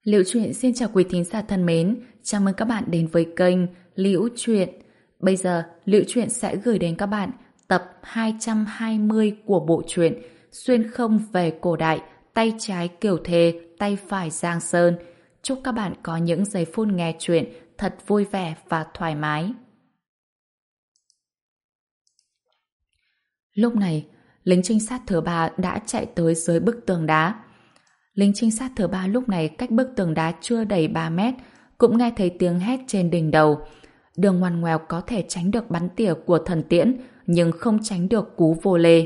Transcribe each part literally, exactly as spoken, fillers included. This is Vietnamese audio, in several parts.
Liễu Chuyện xin chào quý thính giả thân mến, chào mừng các bạn đến với kênh Liễu Chuyện. Bây giờ, Liễu Chuyện sẽ gửi đến các bạn tập hai trăm hai mươi của bộ truyện Xuyên không về cổ đại, tay trái Kiều Thề, tay phải Giang Sơn. Chúc các bạn có những giây phút nghe chuyện thật vui vẻ và thoải mái. Lúc này, lính trinh sát thứ ba đã chạy tới dưới bức tường đá. Lính trinh sát thứ ba lúc này cách bức tường đá chưa đầy ba mét, cũng nghe thấy tiếng hét trên đỉnh đầu. Đường ngoằn ngoèo có thể tránh được bắn tỉa của thần tiễn, nhưng không tránh được cú vô lê.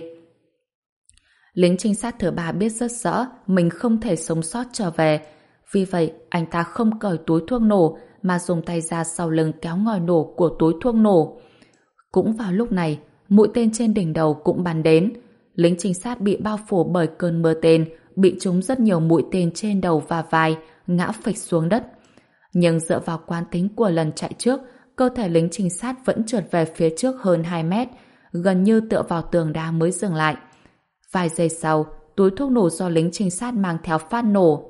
Lính trinh sát thứ ba biết rất rõ mình không thể sống sót trở về. Vì vậy, anh ta không cởi túi thuốc nổ, mà dùng tay ra sau lưng kéo ngòi nổ của túi thuốc nổ. Cũng vào lúc này, mũi tên trên đỉnh đầu cũng bắn đến. Lính trinh sát bị bao phủ bởi cơn mưa tên, bị trúng rất nhiều mũi tên trên đầu và vai, ngã phịch xuống đất. Nhưng dựa vào quán tính của lần chạy trước, cơ thể lính trinh sát vẫn trượt về phía trước hơn hai mét, gần như tựa vào tường đá mới dừng lại. Vài giây sau, túi thuốc nổ do lính trinh sát mang theo phát nổ.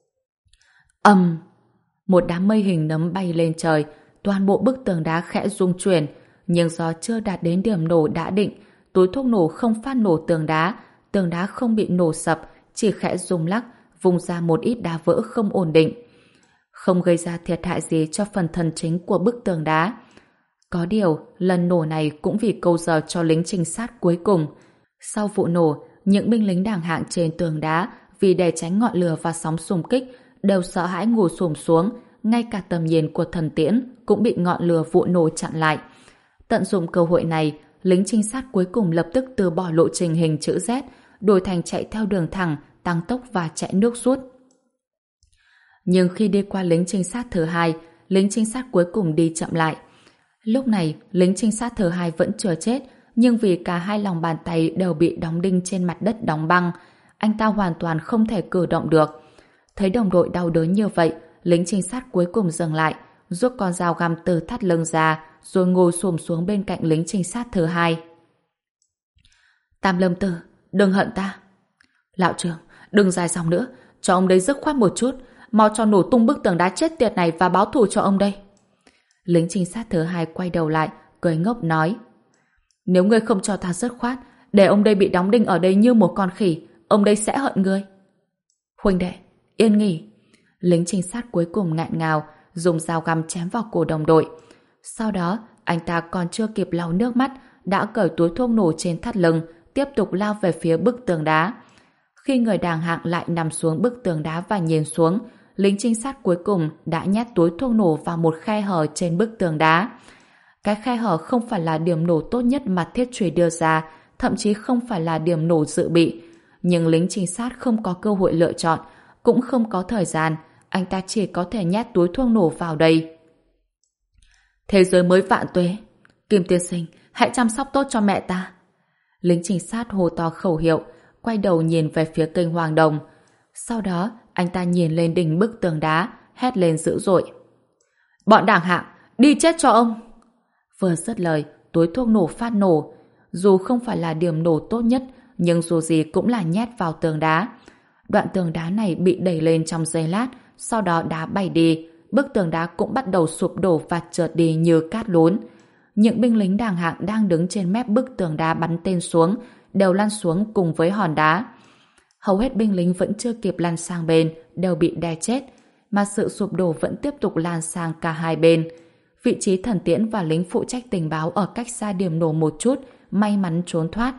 Ầm! Một đám mây hình nấm bay lên trời, toàn bộ bức tường đá khẽ rung chuyển, nhưng do chưa đạt đến điểm nổ đã định, túi thuốc nổ không phát nổ tường đá, tường đá không bị nổ sập, chỉ khẽ rung lắc, vùng ra một ít đá vỡ không ổn định. Không gây ra thiệt hại gì cho phần thân chính của bức tường đá. Có điều, lần nổ này cũng vì câu giờ cho lính trinh sát cuối cùng. Sau vụ nổ, những binh lính đàng hạng trên tường đá vì để tránh ngọn lửa và sóng xung kích đều sợ hãi ngồi xổm xuống, ngay cả tầm nhìn của thần tiễn cũng bị ngọn lửa vụ nổ chặn lại. Tận dụng cơ hội này, lính trinh sát cuối cùng lập tức từ bỏ lộ trình hình chữ Z, đổi thành chạy theo đường thẳng, tăng tốc và chạy nước rút. Nhưng khi đi qua lính trinh sát thứ hai, lính trinh sát cuối cùng đi chậm lại. Lúc này, lính trinh sát thứ hai vẫn chưa chết, nhưng vì cả hai lòng bàn tay đều bị đóng đinh trên mặt đất đóng băng, anh ta hoàn toàn không thể cử động được. Thấy đồng đội đau đớn như vậy, lính trinh sát cuối cùng dừng lại, rút con dao găm từ thắt lưng ra, rồi ngồi xổm xuống bên cạnh lính trinh sát thứ hai. Tam Lâm Tử, đừng hận ta. Lão trưởng, đừng dài dòng nữa, cho ông đấy dứt khoát một chút, mau cho nổ tung bức tường đá chết tiệt này và báo thù cho ông đây. Lính trinh sát thứ hai quay đầu lại, cười ngốc nói: Nếu ngươi không cho ta dứt khoát, để ông đây bị đóng đinh ở đây như một con khỉ, ông đây sẽ hận ngươi. Huynh đệ, yên nghỉ. Lính trinh sát cuối cùng ngạn ngào, dùng dao găm chém vào cổ đồng đội. Sau đó, anh ta còn chưa kịp lau nước mắt, đã cởi túi thuốc nổ trên thắt lưng, tiếp tục lao về phía bức tường đá. Khi người đàng hạng lại nằm xuống bức tường đá và nhìn xuống, lính trinh sát cuối cùng đã nhét túi thuốc nổ vào một khe hở trên bức tường đá. Cái khe hở không phải là điểm nổ tốt nhất mà thiết truy đưa ra, thậm chí không phải là điểm nổ dự bị. Nhưng lính trinh sát không có cơ hội lựa chọn, cũng không có thời gian, anh ta chỉ có thể nhét túi thuốc nổ vào đây. Thế giới mới vạn tuế. Kim tiên sinh, hãy chăm sóc tốt cho mẹ ta. Lính trinh sát hô to khẩu hiệu, quay đầu nhìn về phía kênh Hoàng Đồng. Sau đó, anh ta nhìn lên đỉnh bức tường đá, hét lên dữ dội: Bọn đảng hạng, đi chết cho ông! Vừa dứt lời, túi thuốc nổ phát nổ. Dù không phải là điểm nổ tốt nhất, nhưng dù gì cũng là nhét vào tường đá. Đoạn tường đá này bị đẩy lên trong giây lát, sau đó đá bay đi, bức tường đá cũng bắt đầu sụp đổ và trượt đi như cát lún. Những binh lính đàng hạng đang đứng trên mép bức tường đá bắn tên xuống, đều lăn xuống cùng với hòn đá. Hầu hết binh lính vẫn chưa kịp lăn sang bên, đều bị đè chết, mà sự sụp đổ vẫn tiếp tục lan sang cả hai bên. Vị trí thần tiễn và lính phụ trách tình báo ở cách xa điểm nổ một chút, may mắn trốn thoát.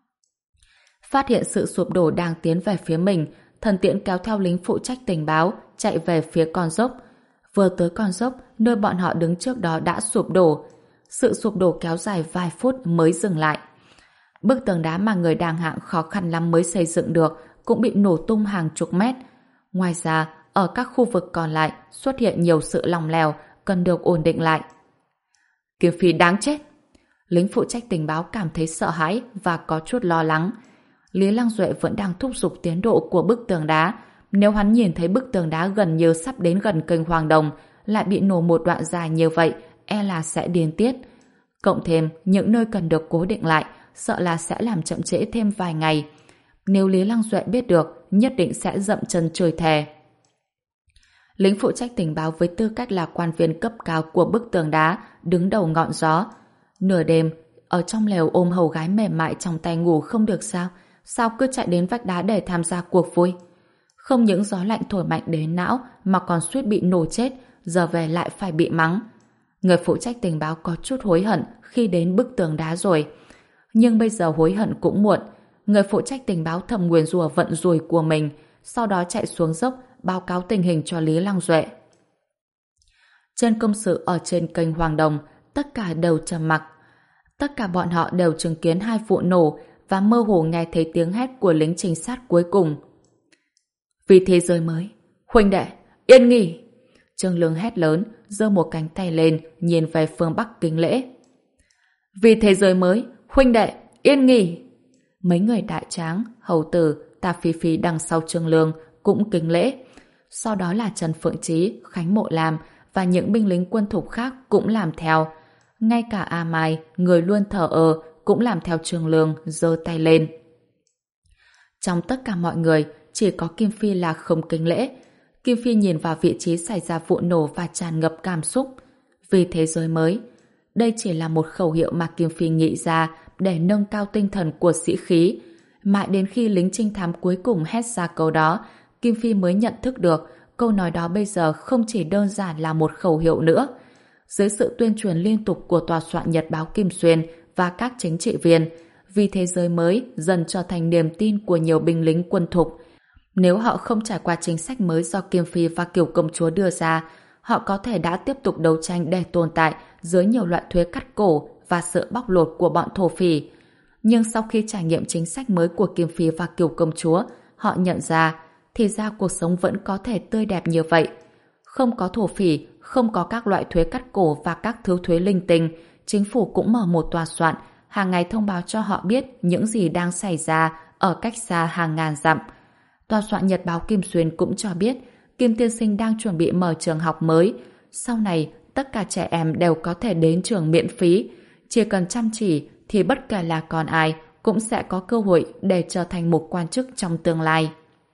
Phát hiện sự sụp đổ đang tiến về phía mình, thần tiễn kéo theo lính phụ trách tình báo, chạy về phía con dốc. Vừa tới con dốc, nơi bọn họ đứng trước đó đã sụp đổ. Sự sụp đổ kéo dài vài phút mới dừng lại. Bức tường đá mà người đàng hạng khó khăn lắm mới xây dựng được cũng bị nổ tung hàng chục mét. Ngoài ra, ở các khu vực còn lại xuất hiện nhiều sự lòng lèo, cần được ổn định lại. Kiếm Phi đáng chết! Lính phụ trách tình báo cảm thấy sợ hãi và có chút lo lắng. Lý Lăng Duệ vẫn đang thúc giục tiến độ của bức tường đá. Nếu hắn nhìn thấy bức tường đá gần như sắp đến gần kênh Hoàng Đồng, lại bị nổ một đoạn dài như vậy, e là sẽ điên tiết. Cộng thêm những nơi cần được cố định lại, sợ là sẽ làm chậm trễ thêm vài ngày. Nếu Lý Lăng Duệ biết được, nhất định sẽ dậm chân chửi thề. Lính phụ trách tình báo với tư cách là quan viên cấp cao của bức tường đá, đứng đầu ngọn gió. Nửa đêm, ở trong lều ôm hầu gái mềm mại trong tay ngủ không được sao? Sao cứ chạy đến vách đá để tham gia cuộc vui? Không những gió lạnh thổi mạnh đến não mà còn suýt bị nổ chết, giờ về lại phải bị mắng. Người phụ trách tình báo có chút hối hận khi đến bức tường đá rồi. Nhưng bây giờ hối hận cũng muộn. Người phụ trách tình báo thầm nguyền rủa vận rủi của mình, sau đó chạy xuống dốc báo cáo tình hình cho Lý Lăng Duệ. Trên công sự ở trên kênh Hoàng Đồng, tất cả đều trầm mặc. Tất cả bọn họ đều chứng kiến hai vụ nổ và mơ hồ nghe thấy tiếng hét của lính trinh sát cuối cùng. Vì thế giới mới, huynh đệ, yên nghỉ! Trương Lương hét lớn, giơ một cánh tay lên, nhìn về phương Bắc kính lễ. Vì thế giới mới, huynh đệ, yên nghỉ! Mấy người đại tráng, hầu tử, Tà Phi Phi đằng sau Trương Lương cũng kính lễ. Sau đó là Trần Phượng Chí, Khánh Mộ Lam và những binh lính quân thục khác cũng làm theo. Ngay cả A Mai, người luôn thờ ơ, cũng làm theo Trương Lương, giơ tay lên. Trong tất cả mọi người, chỉ có Kim Phi là không kính lễ. Kim Phi nhìn vào vị trí xảy ra vụ nổ và tràn ngập cảm xúc. Vì thế giới mới. Đây chỉ là một khẩu hiệu mà Kim Phi nghĩ ra để nâng cao tinh thần của sĩ khí. Mãi đến khi lính trinh thám cuối cùng hét ra câu đó, Kim Phi mới nhận thức được câu nói đó bây giờ không chỉ đơn giản là một khẩu hiệu nữa. Dưới sự tuyên truyền liên tục của tòa soạn Nhật báo Kim Xuyên và các chính trị viên, vì thế giới mới dần trở thành niềm tin của nhiều binh lính quân thục. Nếu họ không trải qua chính sách mới do Kim Phi và Kiều Công Chúa đưa ra, họ có thể đã tiếp tục đấu tranh để tồn tại dưới nhiều loại thuế cắt cổ và sự bóc lột của bọn thổ phỉ. Nhưng sau khi trải nghiệm chính sách mới của Kim Phi và Kiều Công Chúa, họ nhận ra thì ra cuộc sống vẫn có thể tươi đẹp như vậy. Không có thổ phỉ, không có các loại thuế cắt cổ và các thứ thuế linh tinh, chính phủ cũng mở một tòa soạn, hàng ngày thông báo cho họ biết những gì đang xảy ra ở cách xa hàng ngàn dặm. Tòa soạn Nhật báo Kim Xuyên cũng cho biết Kim Tiên Sinh đang chuẩn bị mở trường học mới. Sau này, tất cả trẻ em đều có thể đến trường miễn phí. Chỉ cần chăm chỉ thì bất kể là con ai cũng sẽ có cơ hội để trở thành một quan chức trong tương lai.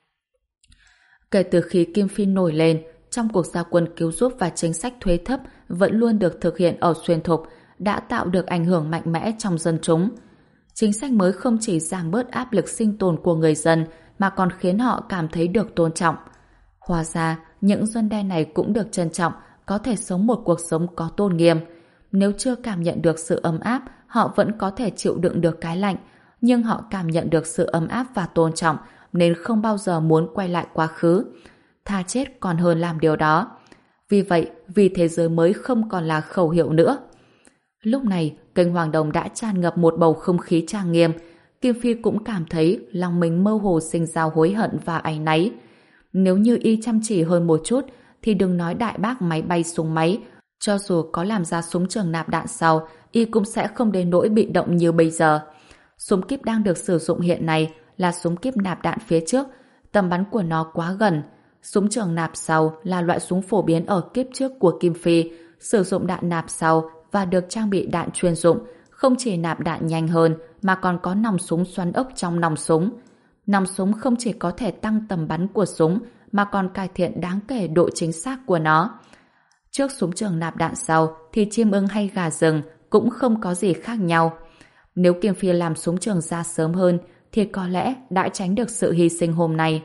Kể từ khi Kim Phi nổi lên, trong cuộc giao quân cứu giúp và chính sách thuế thấp vẫn luôn được thực hiện ở Xuyên Thục, đã tạo được ảnh hưởng mạnh mẽ trong dân chúng. Chính sách mới không chỉ giảm bớt áp lực sinh tồn của người dân mà còn khiến họ cảm thấy được tôn trọng. Hóa ra, những dân đen này cũng được trân trọng, có thể sống một cuộc sống có tôn nghiêm. Nếu chưa cảm nhận được sự ấm áp, họ vẫn có thể chịu đựng được cái lạnh, nhưng họ cảm nhận được sự ấm áp và tôn trọng nên không bao giờ muốn quay lại quá khứ. Tha chết còn hơn làm điều đó. Vì vậy, vì thế giới mới không còn là khẩu hiệu nữa. Lúc này, kênh Hoàng Đồng đã tràn ngập một bầu không khí trang nghiêm. Kim Phi cũng cảm thấy lòng mình mơ hồ sinh ra hối hận và áy náy. Nếu như y chăm chỉ hơn một chút, thì đừng nói đại bác máy bay súng máy. Cho dù có làm ra súng trường nạp đạn sau, y cũng sẽ không đến nỗi bị động như bây giờ. Súng kíp đang được sử dụng hiện nay là súng kíp nạp đạn phía trước, tầm bắn của nó quá gần. Súng trường nạp sau là loại súng phổ biến ở kíp trước của Kim Phi, sử dụng đạn nạp sau và được trang bị đạn chuyên dụng, không chỉ nạp đạn nhanh hơn mà còn có nòng súng xoắn ốc trong nòng súng. Nòng súng không chỉ có thể tăng tầm bắn của súng mà còn cải thiện đáng kể độ chính xác của nó. Trước súng trường nạp đạn sau thì chim ưng hay gà rừng cũng không có gì khác nhau. Nếu Kim Phi làm súng trường ra sớm hơn thì có lẽ đã tránh được sự hy sinh hôm nay.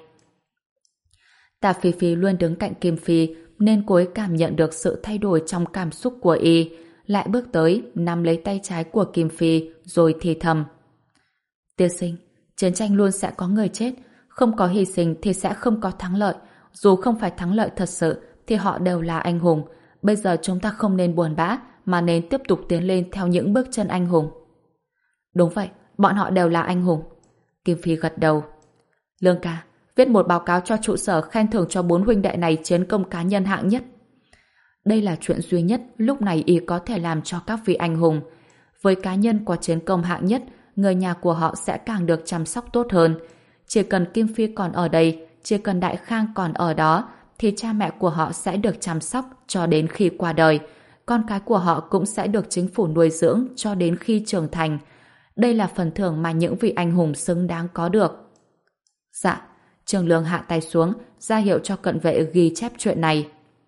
Tà Phi Phi luôn đứng cạnh Kim Phi nên cô ấy cảm nhận được sự thay đổi trong cảm xúc của y, lại bước tới nắm lấy tay trái của Kim Phi rồi thì thầm: Tiên sinh, chiến tranh luôn sẽ có người chết, không có hy sinh thì sẽ không có thắng lợi, dù không phải thắng lợi thật sự thì họ đều là anh hùng. Bây giờ chúng ta không nên buồn bã mà nên tiếp tục tiến lên theo những bước chân anh hùng. Đúng vậy, bọn họ đều là anh hùng. Kim Phi gật đầu. Lương ca, viết một báo cáo cho trụ sở khen thưởng cho bốn huynh đệ này chiến công cá nhân hạng nhất. Đây là chuyện duy nhất lúc này y có thể làm cho các vị anh hùng. Với cá nhân có chiến công hạng nhất, người nhà của họ sẽ càng được chăm sóc tốt hơn. Chỉ cần Kim Phi còn ở đây, chỉ cần Đại Khang còn ở đó, thì cha mẹ của họ sẽ được chăm sóc cho đến khi qua đời. Con cái của họ cũng sẽ được chính phủ nuôi dưỡng cho đến khi trưởng thành. Đây là phần thưởng mà những vị anh hùng xứng đáng có được. Dạ, Trường Lương hạ tay xuống, ra hiệu cho cận vệ ghi chép chuyện này.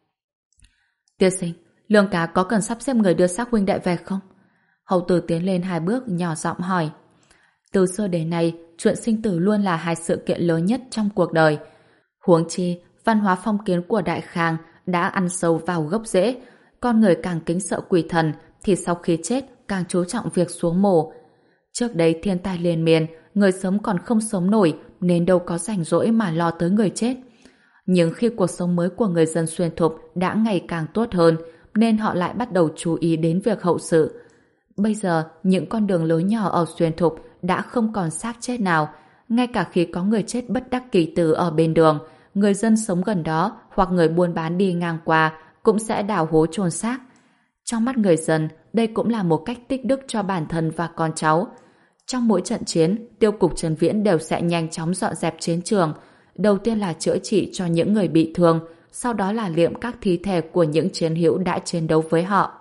Tiên sinh, Lương Cá có cần sắp xếp người đưa xác huynh đệ về không? Hầu tử tiến lên hai bước nhỏ giọng hỏi. Từ xưa đến nay, chuyện sinh tử luôn là hai sự kiện lớn nhất trong cuộc đời. Huống chi, văn hóa phong kiến của Đại Khang đã ăn sâu vào gốc rễ. Con người càng kính sợ quỷ thần thì sau khi chết càng chú trọng việc xuống mồ. Trước đây thiên tai liên miên, người sống còn không sống nổi nên đâu có rảnh rỗi mà lo tới người chết. Nhưng khi cuộc sống mới của người dân Xuyên Thục đã ngày càng tốt hơn nên họ lại bắt đầu chú ý đến việc hậu sự. Bây giờ, những con đường lối nhỏ ở Xuyên Thục đã không còn xác chết nào. Ngay cả khi có người chết bất đắc kỳ tử ở bên đường, người dân sống gần đó hoặc người buôn bán đi ngang qua cũng sẽ đào hố chôn xác. Trong mắt người dân, đây cũng là một cách tích đức cho bản thân và con cháu. Trong mỗi trận chiến, tiêu cục Trần Viễn đều sẽ nhanh chóng dọn dẹp chiến trường. Đầu tiên là chữa trị cho những người bị thương, sau đó là liệm các thi thể của những chiến hữu đã chiến đấu với họ.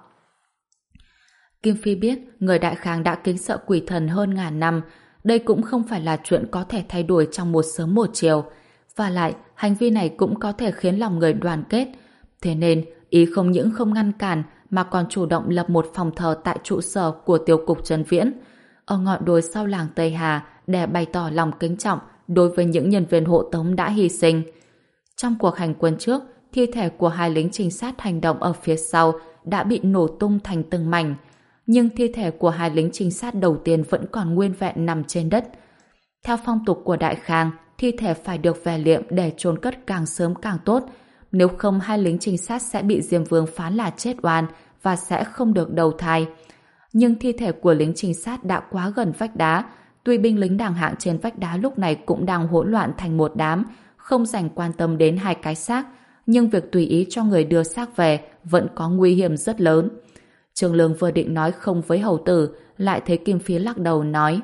Kim Phi biết người Đại Khang đã kính sợ quỷ thần hơn ngàn năm. Đây cũng không phải là chuyện có thể thay đổi trong một sớm một chiều. Và lại, hành vi này cũng có thể khiến lòng người đoàn kết. Thế nên, ý không những không ngăn cản mà còn chủ động lập một phòng thờ tại trụ sở của tiêu cục Trần Viễn ở ngọn đồi sau làng Tây Hà để bày tỏ lòng kính trọng đối với những nhân viên hộ tống đã hy sinh. Trong cuộc hành quân trước, thi thể của hai lính trinh sát hành động ở phía sau đã bị nổ tung thành từng mảnh, nhưng thi thể của hai lính trinh sát đầu tiên vẫn còn nguyên vẹn nằm trên đất. Theo phong tục của Đại Khang, thi thể phải được về liệm để chôn cất càng sớm càng tốt, nếu không hai lính trinh sát sẽ bị Diêm Vương phán là chết oan và sẽ không được đầu thai. Nhưng thi thể của lính trinh sát đã quá gần vách đá, tuy binh lính đàng hạng trên vách đá lúc này cũng đang hỗn loạn thành một đám, không dành quan tâm đến hai cái xác, nhưng việc tùy ý cho người đưa xác về vẫn có nguy hiểm rất lớn. Trường Lương vừa định nói không với hầu tử, lại thấy Kim Phi lắc đầu nói: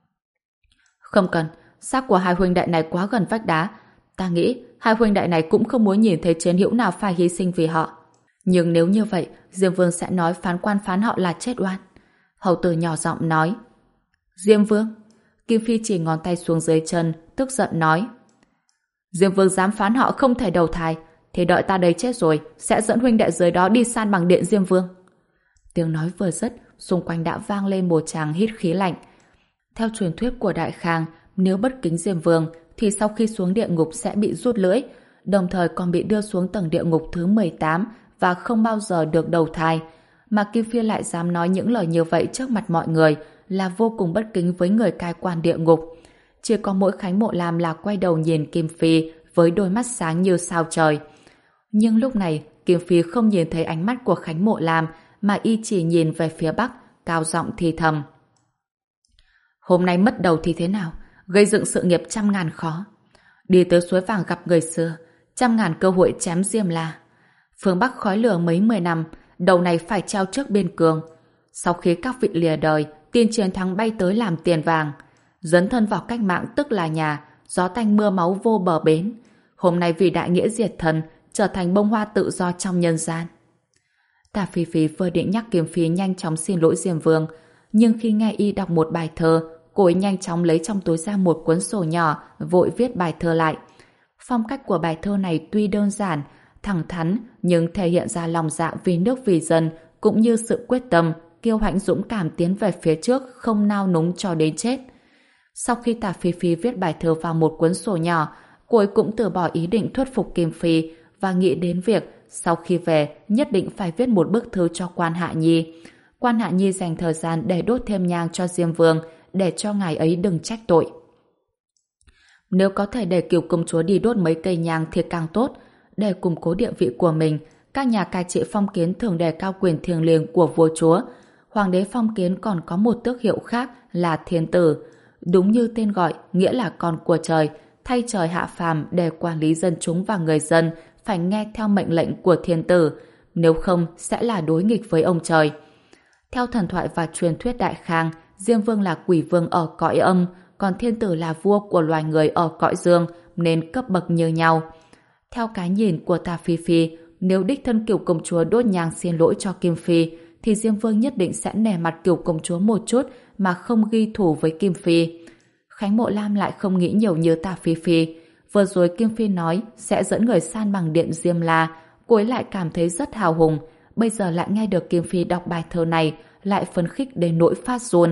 Không cần, xác của hai huynh đệ này quá gần vách đá. Ta nghĩ hai huynh đệ này cũng không muốn nhìn thấy chiến hữu nào phải hy sinh vì họ. Nhưng nếu như vậy, Diêm Vương sẽ nói phán quan phán họ là chết oan. Hầu tử nhỏ giọng nói. Diêm Vương? Kim Phi chỉ ngón tay xuống dưới chân, tức giận nói: Diêm Vương dám phán họ không thể đầu thai, thì đợi ta đây chết rồi, sẽ dẫn huynh đệ dưới đó đi san bằng điện Diêm Vương. Tiếng nói vừa dứt, xung quanh đã vang lên một tràng hít khí lạnh. Theo truyền thuyết của Đại Khang, nếu bất kính Diêm Vương thì sau khi xuống địa ngục sẽ bị rút lưỡi, đồng thời còn bị đưa xuống tầng địa ngục thứ mười tám và không bao giờ được đầu thai. Mà Kim Phi lại dám nói những lời như vậy trước mặt mọi người là vô cùng bất kính với người cai quản địa ngục. Chỉ có mỗi Khánh Mộ Lam là quay đầu nhìn Kim Phi với đôi mắt sáng như sao trời. Nhưng lúc này Kim Phi không nhìn thấy ánh mắt của Khánh Mộ Lam mà y chỉ nhìn về phía bắc, cao giọng thì thầm: Hôm nay mất đầu thì thế nào, gây dựng sự nghiệp trăm ngàn khó. Đi tới suối vàng gặp người xưa, trăm ngàn cơ hội chém Diêm La. Phương Bắc khói lửa mấy mười năm, đầu này phải treo trước biên cương. Sau khi các vị lìa đời, tin chiến thắng bay tới làm tiền vàng. Dấn thân vào cách mạng tức là nhà, gió tanh mưa máu vô bờ bến. Hôm nay vì đại nghĩa diệt thần, trở thành bông hoa tự do trong nhân gian. Tả Phi Phi vừa định nhắc Kiếm Phi nhanh chóng xin lỗi Diêm Vương, nhưng khi nghe y đọc một bài thơ, cô ấy nhanh chóng lấy trong túi ra một cuốn sổ nhỏ, vội viết bài thơ lại. Phong cách của bài thơ này tuy đơn giản, thẳng thắn, nhưng thể hiện ra lòng dạ vì nước vì dân, cũng như sự quyết tâm, kiêu hãnh dũng cảm tiến về phía trước, không nao núng cho đến chết. Sau khi Tả Phi Phi viết bài thơ vào một cuốn sổ nhỏ, cô ấy cũng từ bỏ ý định thuyết phục Kim Phi và nghĩ đến việc sau khi về nhất định phải viết một bức thư cho Quan Hạ Nhi. Quan Hạ Nhi dành thời gian để đốt thêm nhang cho Diêm Vương, để cho ngài ấy đừng trách tội. Nếu có thể để Kiều công chúa đi đốt mấy cây nhang thì càng tốt. Để củng cố địa vị của mình, các nhà cai trị phong kiến thường đề cao quyền thiêng liêng của vua chúa. Hoàng đế phong kiến còn có một tước hiệu khác là thiên tử. Đúng như tên gọi, nghĩa là con của trời, thay trời hạ phàm để quản lý dân chúng và người dân phải nghe theo mệnh lệnh của thiên tử, nếu không sẽ là đối nghịch với ông trời. Theo thần thoại và truyền thuyết Đại Khang, Diêm Vương là quỷ vương ở cõi âm, còn thiên tử là vua của loài người ở cõi dương, nên cấp bậc như nhau. Theo cái nhìn của Tả Phi Phi, nếu đích thân Kiều công chúa đốt nhang xin lỗi cho Kim Phi, thì Diêm Vương nhất định sẽ nể mặt Kiều công chúa một chút mà không ghi thù với Kim Phi. Khánh Mộ Lam lại không nghĩ nhiều như Tả Phi Phi. Vừa rồi Kim Phi nói sẽ dẫn người san bằng điện Diêm La, cô ấy lại cảm thấy rất hào hùng. Bây giờ lại nghe được Kim Phi đọc bài thơ này, lại phấn khích đến nỗi phát run.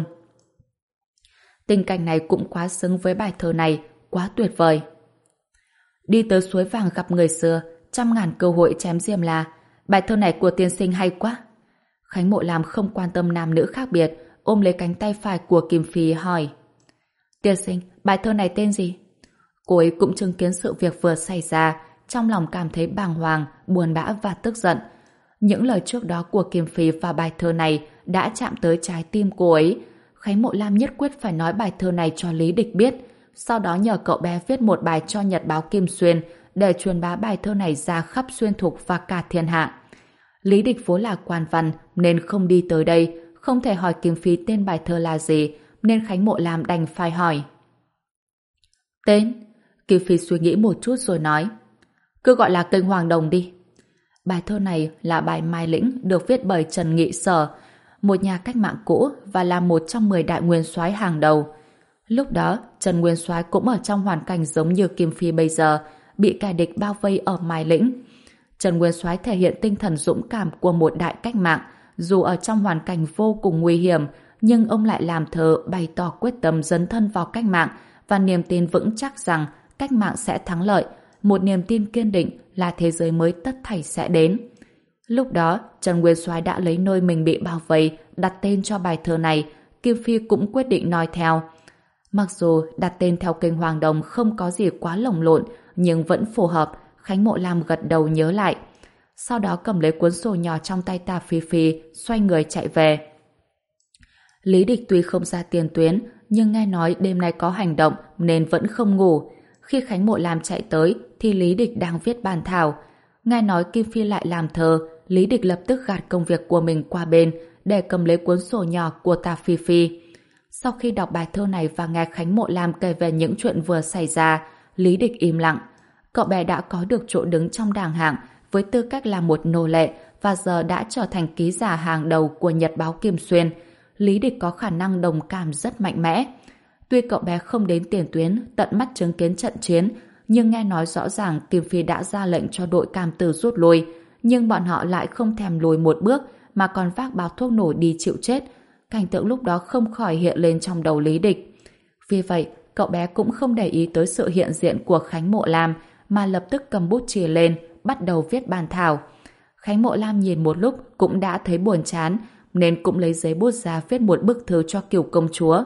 Tình cảnh này cũng quá xứng với bài thơ này, quá tuyệt vời. Đi tới suối vàng gặp người xưa, trăm ngàn cơ hội chém Diêm La. Bài thơ này của tiên sinh hay quá. Khánh Mộ Lam không quan tâm nam nữ khác biệt, ôm lấy cánh tay phải của Kim Phi hỏi: Tiên sinh, bài thơ này tên gì? Cô ấy cũng chứng kiến sự việc vừa xảy ra, trong lòng cảm thấy bàng hoàng, buồn bã và tức giận. Những lời trước đó của Kim Phi và bài thơ này đã chạm tới trái tim cô ấy. Khánh Mộ Lam nhất quyết phải nói bài thơ này cho Lý Địch biết, sau đó nhờ cậu bé viết một bài cho Nhật báo Kim Xuyên để truyền bá bài thơ này ra khắp Xuyên Thục và cả thiên hạ. Lý Địch vốn là quan văn nên không đi tới đây, không thể hỏi Kim Phi tên bài thơ là gì, nên Khánh Mộ Lam đành phải hỏi. Tên? Kim Phi suy nghĩ một chút rồi nói: Cứ gọi là Kênh Hoàng Đồng đi. Bài thơ này là bài Mai Lĩnh, được viết bởi Trần Nghị Sở, một nhà cách mạng cũ và là một trong mười đại nguyên soái hàng đầu. Lúc đó, Trần Nguyên Soái cũng ở trong hoàn cảnh giống như Kim Phi bây giờ, bị kẻ địch bao vây ở Mai Lĩnh. Trần Nguyên Soái thể hiện tinh thần dũng cảm của một đại cách mạng, dù ở trong hoàn cảnh vô cùng nguy hiểm, nhưng ông lại làm thơ bày tỏ quyết tâm dấn thân vào cách mạng và niềm tin vững chắc rằng cách mạng sẽ thắng lợi, một niềm tin kiên định là thế giới mới tất thảy sẽ đến. Lúc đó, Trần Nguyên Soái đã lấy nơi mình bị bao vây đặt tên cho bài thơ này. Kim Phi cũng quyết định nói theo. Mặc dù đặt tên theo Kênh Hoàng Đồng không có gì quá lồng lộn, nhưng vẫn phù hợp. Khánh Mộ Lam gật đầu nhớ lại. Sau đó cầm lấy cuốn sổ nhỏ trong tay Tả Phi Phi, xoay người chạy về. Lý Địch tuy không ra tiền tuyến, nhưng nghe nói đêm nay có hành động nên vẫn không ngủ. Khi Khánh Mộ Lam chạy tới thì Lý Địch đang viết bàn thảo. Nghe nói Kim Phi lại làm thơ, Lý Địch lập tức gạt công việc của mình qua bên để cầm lấy cuốn sổ nhỏ của Tả Phi Phi. Sau khi đọc bài thơ này và nghe Khánh Mộ Lam kể về những chuyện vừa xảy ra, Lý Địch im lặng. Cậu bé đã có được chỗ đứng trong đảng hạng với tư cách là một nô lệ và giờ đã trở thành ký giả hàng đầu của Nhật báo Kim Xuyên. Lý Địch có khả năng đồng cảm rất mạnh mẽ. Tuy cậu bé không đến tiền tuyến tận mắt chứng kiến trận chiến, nhưng nghe nói rõ ràng Kim Phi đã ra lệnh cho đội Cam Tử rút lui, nhưng bọn họ lại không thèm lùi một bước mà còn vác bao thuốc nổ đi chịu chết. Cảnh tượng lúc đó không khỏi hiện lên trong đầu Lý Địch. Vì vậy, cậu bé cũng không để ý tới sự hiện diện của Khánh Mộ Lam mà lập tức cầm bút chì lên, bắt đầu viết bàn thảo. Khánh Mộ Lam nhìn một lúc cũng đã thấy buồn chán, nên cũng lấy giấy bút ra viết một bức thư cho Cửu công chúa.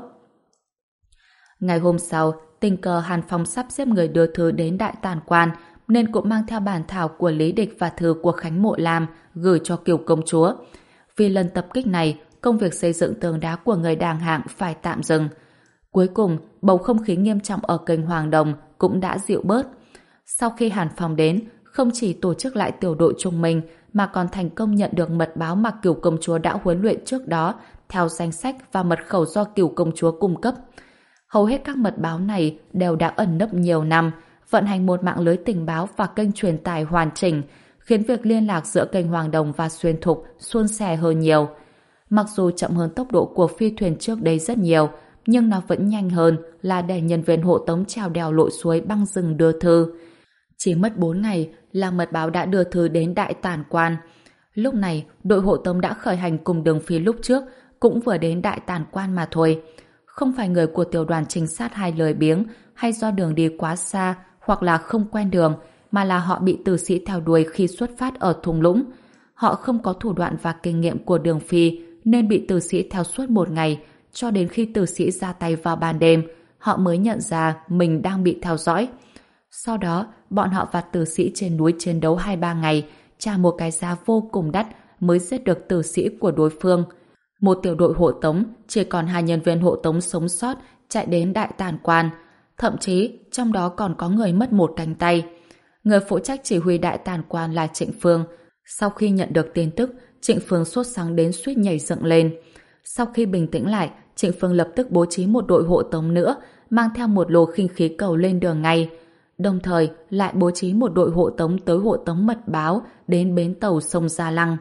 Ngày hôm sau, tình cờ Hàn Phong sắp xếp người đưa thư đến Đại Tản Quan, nên cũng mang theo bản thảo của Lý Địch và thư của Khánh Mộ Lam gửi cho Cửu công chúa. Vì lần tập kích này, công việc xây dựng tường đá của người đàng hạng phải tạm dừng. Cuối cùng, bầu không khí nghiêm trọng ở Kênh Hoàng Đồng cũng đã dịu bớt. Sau khi Hàn Phong đến, không chỉ tổ chức lại tiểu đội trung minh mà còn thành công nhận được mật báo mà Cửu công chúa đã huấn luyện trước đó theo danh sách và mật khẩu do Cửu công chúa cung cấp. Hầu hết các mật báo này đều đã ẩn nấp nhiều năm, vận hành một mạng lưới tình báo và kênh truyền tải hoàn chỉnh, khiến việc liên lạc giữa Kênh Hoàng Đồng và Xuyên Thục suôn sẻ hơn nhiều. Mặc dù chậm hơn tốc độ của phi thuyền trước đây rất nhiều, nhưng nó vẫn nhanh hơn là để nhân viên hộ tống trèo đèo lội suối băng rừng đưa thư. Chỉ mất bốn ngày là mật báo đã đưa thư đến Đại Tản Quan. Lúc này, đội hộ tống đã khởi hành cùng Đường Phi lúc trước, cũng vừa đến Đại Tản Quan mà thôi. Không phải người của tiểu đoàn trinh sát hai lời biếng hay do đường đi quá xa hoặc là không quen đường, mà là họ bị tử sĩ theo đuổi khi xuất phát ở thung lũng. Họ không có thủ đoạn và kinh nghiệm của Đường Phi nên bị tử sĩ theo suốt một ngày, cho đến khi tử sĩ ra tay vào ban đêm, họ mới nhận ra mình đang bị theo dõi. Sau đó, bọn họ và tử sĩ trên núi chiến đấu hai ba ngày, trả một cái giá vô cùng đắt mới giết được tử sĩ của đối phương. Một tiểu đội hộ tống, chỉ còn hai nhân viên hộ tống sống sót chạy đến Đại Tản Quan. Thậm chí, trong đó còn có người mất một cánh tay. Người phụ trách chỉ huy Đại Tản Quan là Trịnh Phương. Sau khi nhận được tin tức, Trịnh Phương sốt sắng đến suýt nhảy dựng lên. Sau khi bình tĩnh lại, Trịnh Phương lập tức bố trí một đội hộ tống nữa, mang theo một lô khinh khí cầu lên đường ngay. Đồng thời, lại bố trí một đội hộ tống tới hộ tống mật báo đến bến tàu sông Gia Lăng.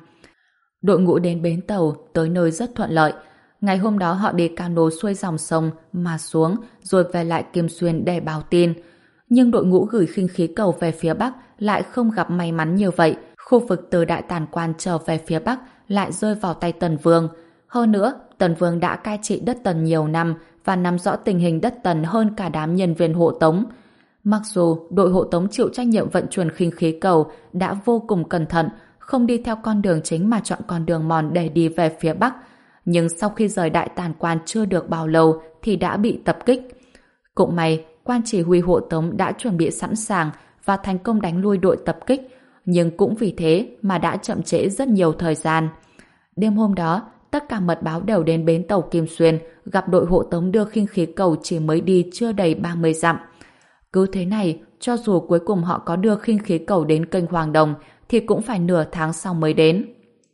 Đội ngũ đến bến tàu tới nơi rất thuận lợi. Ngày hôm đó họ đi cano xuôi dòng sông mà xuống rồi về lại Kim Xuyên để báo tin. Nhưng đội ngũ gửi khinh khí cầu về phía Bắc lại không gặp may mắn như vậy. Khu vực từ Đại Tản Quan trở về phía Bắc lại rơi vào tay Tần Vương. Hơn nữa, Tần Vương đã cai trị đất Tần nhiều năm và nắm rõ tình hình đất Tần hơn cả đám nhân viên hộ tống. Mặc dù đội hộ tống chịu trách nhiệm vận chuyển khinh khí cầu đã vô cùng cẩn thận, không đi theo con đường chính mà chọn con đường mòn để đi về phía Bắc, nhưng sau khi rời Đại Tản Quan chưa được bao lâu thì đã bị tập kích. Cũng may, quan chỉ huy hộ tống đã chuẩn bị sẵn sàng và thành công đánh lui đội tập kích, nhưng cũng vì thế mà đã chậm trễ rất nhiều thời gian. Đêm hôm đó, tất cả mật báo đều đến bến tàu Kim Xuyên gặp đội hộ tống đưa khinh khí cầu chỉ mới đi chưa đầy ba mươi dặm. Cứ thế này, cho dù cuối cùng họ có đưa khinh khí cầu đến kênh Hoàng Đồng thì cũng phải nửa tháng sau mới đến.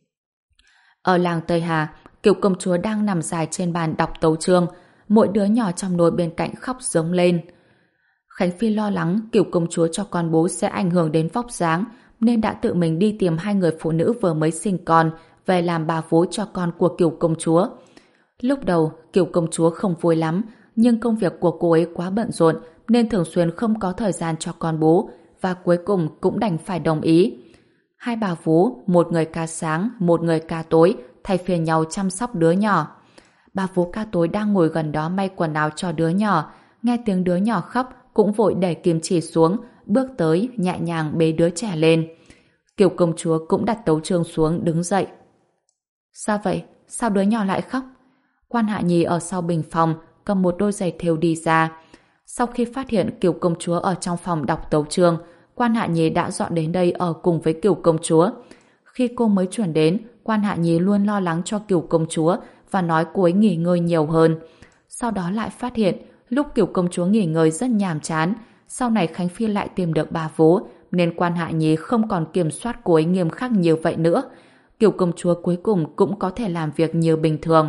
Ở làng Tây Hà, Kiều công chúa đang nằm dài trên bàn đọc tấu chương, mỗi đứa nhỏ trong nồi bên cạnh khóc giống lên. Khánh Phi lo lắng Kiều công chúa cho con bú sẽ ảnh hưởng đến vóc dáng, nên đã tự mình đi tìm hai người phụ nữ vừa mới sinh con về làm bà vú cho con của Kiều công chúa. Lúc đầu, Kiều công chúa không vui lắm, nhưng công việc của cô ấy quá bận rộn nên thường xuyên không có thời gian cho con bú, và cuối cùng cũng đành phải đồng ý. Hai bà vú, một người ca sáng, một người ca tối, thay phiên nhau chăm sóc đứa nhỏ. Bà vú ca tối đang ngồi gần đó may quần áo cho đứa nhỏ, nghe tiếng đứa nhỏ khóc cũng vội để kim chỉ xuống, bước tới nhẹ nhàng bế đứa trẻ lên. Kiều công chúa cũng đặt tấu chương xuống đứng dậy. Sao vậy? Sao đứa nhỏ lại khóc? Quan Hạ Nhi ở sau bình phòng cầm một đôi giày thêu đi ra. Sau khi phát hiện Kiều công chúa ở trong phòng đọc tấu chương, Quan Hạ Nhi đã dọn đến đây ở cùng với Kiều công chúa. Khi cô mới chuyển đến, Quan Hạ Nhi luôn lo lắng cho Kiều công chúa và nói cô ấy nghỉ ngơi nhiều hơn. Sau đó lại phát hiện lúc Kiều công chúa nghỉ ngơi rất nhàm chán, sau này Khánh Phi lại tìm được bà vú, nên Quan Hạ Nhi không còn kiểm soát cô ấy nghiêm khắc như vậy nữa. Kiều công chúa cuối cùng cũng có thể làm việc như bình thường.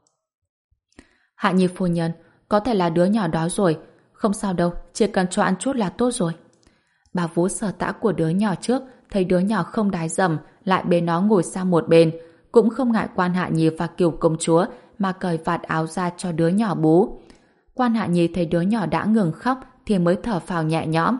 Hạ Nhi phu nhân, có thể là đứa nhỏ đói rồi, không sao đâu, chỉ cần cho ăn chút là tốt rồi. Bà vú sờ tã của đứa nhỏ trước, thấy đứa nhỏ không đái dầm, lại bế nó ngồi sang một bên, cũng không ngại Quan Hạ Nhi và Kiều công chúa mà cởi vạt áo ra cho đứa nhỏ bú. Quan Hạ Nhi thấy đứa nhỏ đã ngừng khóc thì mới thở phào nhẹ nhõm.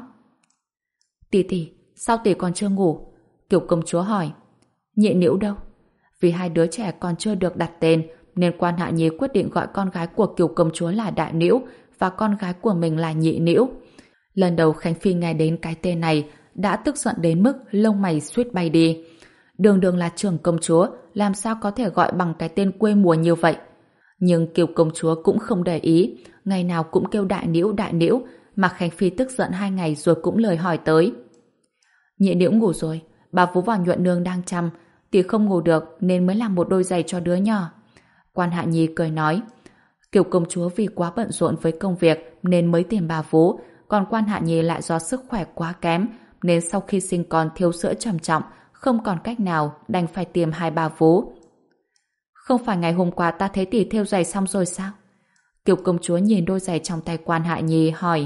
Tỷ tỷ, sao tỷ còn chưa ngủ? Kiều công chúa hỏi. Nhị Nĩu đâu? Vì hai đứa trẻ còn chưa được đặt tên nên Quan Hạ Nhi quyết định gọi con gái của Kiều công chúa là Đại Nĩu và con gái của mình là Nhị Nĩu. Lần đầu Khánh Phi nghe đến cái tên này đã tức giận đến mức lông mày suýt bay đi. Đường đường là trưởng công chúa, làm sao có thể gọi bằng cái tên quê mùa như vậy? Nhưng Kiều công chúa cũng không để ý, ngày nào cũng kêu Đại Nĩu Đại Nĩu, mà Khánh Phi tức giận hai ngày rồi cũng lời hỏi tới. Nhị Nĩu ngủ rồi, bà vú và Nhuận nương đang chăm, tỷ không ngủ được nên mới làm một đôi giày cho đứa nhỏ. Quan Hạ Nhi cười nói. Kiều công chúa vì quá bận rộn với công việc nên mới tìm bà vú, còn Quan Hạ Nhi lại do sức khỏe quá kém nên sau khi sinh con thiếu sữa trầm trọng, không còn cách nào đành phải tìm hai bà vú. Không phải ngày hôm qua ta thấy tỷ thêu giày xong rồi sao? Kiều công chúa nhìn đôi giày trong tay Quan Hạ Nhi hỏi.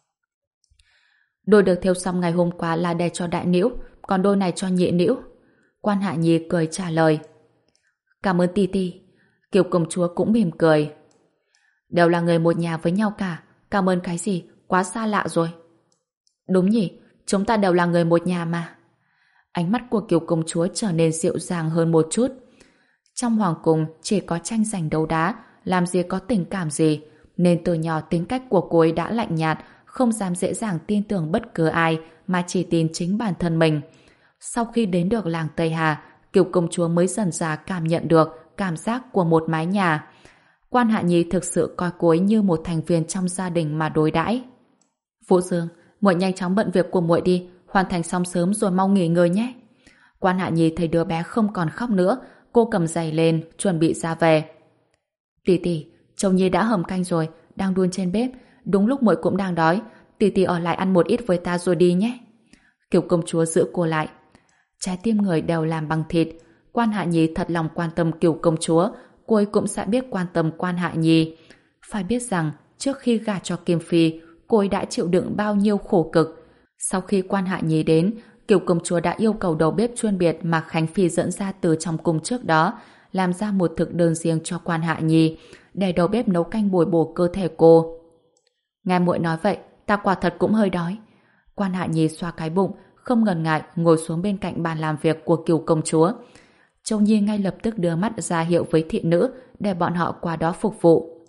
Đôi được thêu xong ngày hôm qua là để cho Đại Nĩu, còn đôi này cho Nhị Nĩu. Quan Hạ Nhi cười trả lời. Cảm ơn tỷ tỷ. Kiều công chúa cũng mỉm cười. Đều là người một nhà với nhau cả, cảm ơn cái gì, quá xa lạ rồi. Đúng nhỉ, chúng ta đều là người một nhà mà. Ánh mắt của Kiều công chúa trở nên dịu dàng hơn một chút. Trong hoàng cung chỉ có tranh giành đấu đá, làm gì có tình cảm gì, nên từ nhỏ tính cách của cô ấy đã lạnh nhạt, không dám dễ dàng tin tưởng bất cứ ai mà chỉ tin chính bản thân mình. Sau khi đến được làng Tây Hà, Kiều công chúa mới dần dà cảm nhận được cảm giác của một mái nhà. Quan Hạ Nhi thực sự coi cô ấy như một thành viên trong gia đình mà đối đãi. Vũ Dương, muội nhanh chóng bận việc của muội đi, hoàn thành xong sớm rồi mau nghỉ ngơi nhé. Quan Hạ Nhi thấy đứa bé không còn khóc nữa, cô cầm giày lên, chuẩn bị ra về. Tỷ tỷ, chồng Nhi đã hầm canh rồi, đang đun trên bếp, đúng lúc muội cũng đang đói, tỷ tỷ ở lại ăn một ít với ta rồi đi nhé. Kiều công chúa giữ cô lại. Trái tim người đều làm bằng thịt, Quan Hạ Nhi thật lòng quan tâm Kiều công chúa, cô ấy cũng sẽ biết quan tâm Quan Hạ Nhi. Phải biết rằng, trước khi gả cho Kim Phi, cô ấy đã chịu đựng bao nhiêu khổ cực. Sau khi Quan Hạ Nhi đến, Kiều công chúa đã yêu cầu đầu bếp chuyên biệt mà Khánh Phi dẫn ra từ trong cung trước đó, làm ra một thực đơn riêng cho Quan Hạ Nhi, để đầu bếp nấu canh bồi bổ cơ thể cô. Nghe muội nói vậy, ta quả thật cũng hơi đói. Quan Hạ Nhi xoa cái bụng, không ngần ngại ngồi xuống bên cạnh bàn làm việc của Kiều công chúa. Châu Nhi ngay lập tức đưa mắt ra hiệu với thị nữ để bọn họ qua đó phục vụ.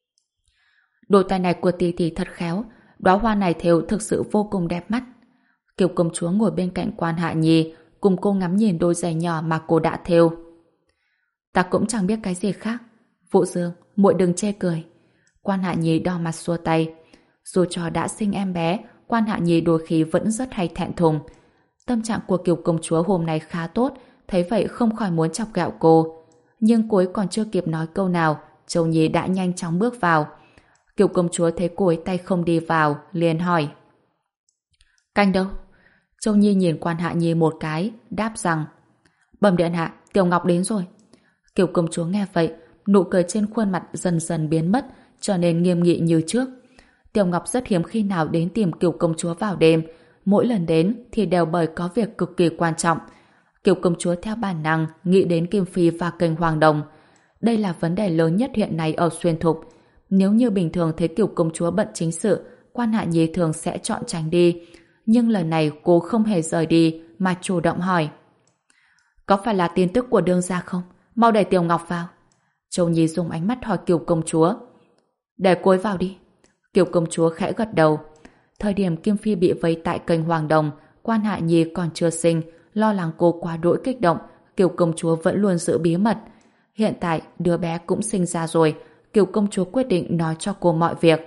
Đôi tay này của tỷ tỷ thật khéo, đóa hoa này thêu thực sự vô cùng đẹp mắt. Kiều công chúa ngồi bên cạnh Quan Hạ Nhi, cùng cô ngắm nhìn đôi giày nhỏ mà cô đã thêu. Ta cũng chẳng biết cái gì khác. Vũ Dương, muội đừng chê cười. Quan Hạ Nhi đỏ mặt xua tay. Dù cho đã sinh em bé, Quan Hạ Nhi đôi khi vẫn rất hay thẹn thùng. Tâm trạng của Kiều công chúa hôm nay khá tốt, thấy vậy không khỏi muốn chọc ghẹo cô. Nhưng cô ấy còn chưa kịp nói câu nào, Châu Nhi đã nhanh chóng bước vào. Kiều công chúa thấy cô ấy tay không đi vào, liền hỏi. Canh đâu? Châu Nhi nhìn Quan Hạ Nhi một cái, đáp rằng bẩm điện hạ, Tiểu Ngọc đến rồi. Kiều công chúa nghe vậy, nụ cười trên khuôn mặt dần dần biến mất, trở nên nghiêm nghị như trước. Tiểu Ngọc rất hiếm khi nào đến tìm Kiều công chúa vào đêm, mỗi lần đến thì đều bởi có việc cực kỳ quan trọng. Kiều công chúa theo bản năng nghĩ đến Kim Phi và kênh Hoàng Đồng. Đây là vấn đề lớn nhất hiện nay ở Xuyên Thục. Nếu như bình thường thấy Kiều công chúa bận chính sự, Quan Hạ Nhi thường sẽ chọn tránh đi. Nhưng lần này cô không hề rời đi mà chủ động hỏi. Có phải là tin tức của đương gia không? Mau để Tiểu Ngọc vào. Châu Nhi dùng ánh mắt hỏi Kiều công chúa. Để cô ấy vào đi. Kiều công chúa khẽ gật đầu. Thời điểm Kim Phi bị vây tại kênh Hoàng Đồng, Quan Hạ Nhi còn chưa sinh, lo lắng cô quá đỗi kích động, Kiều công chúa vẫn luôn giữ bí mật. Hiện tại đứa bé cũng sinh ra rồi, Kiều công chúa quyết định nói cho cô mọi việc.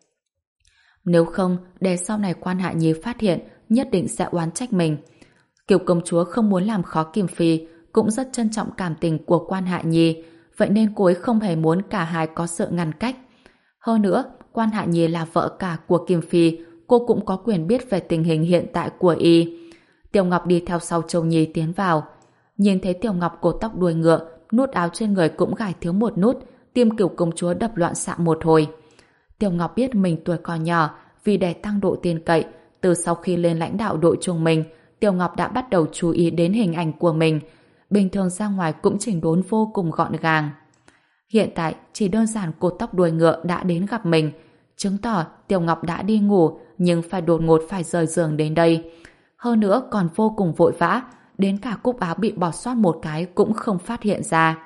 Nếu không, để sau này Quan Hạ Nhi phát hiện, nhất định sẽ oán trách mình. Kiều công chúa không muốn làm khó Kim Phi, cũng rất trân trọng cảm tình của Quan Hạ Nhi, vậy nên cô ấy không hề muốn cả hai có sự ngăn cách. Hơn nữa, Quan Hạ Nhi là vợ cả của Kim Phi, cô cũng có quyền biết về tình hình hiện tại của y. Tiểu Ngọc đi theo sau Châu Nhi tiến vào. Nhìn thấy Tiểu Ngọc cột tóc đuôi ngựa, nút áo trên người cũng gài thiếu một nút, tim Kiều công chúa đập loạn xạ một hồi. Tiểu Ngọc biết mình tuổi còn nhỏ, vì để tăng độ tin cậy, từ sau khi lên lãnh đạo đội trung mình, Tiểu Ngọc đã bắt đầu chú ý đến hình ảnh của mình. Bình thường ra ngoài cũng chỉnh đốn vô cùng gọn gàng. Hiện tại, chỉ đơn giản cột tóc đuôi ngựa đã đến gặp mình, chứng tỏ Tiểu Ngọc đã đi ngủ, nhưng phải đột ngột phải rời giường đến đây. Hơn nữa còn vô cùng vội vã, đến cả cúc áo bị bỏ sót một cái cũng không phát hiện ra.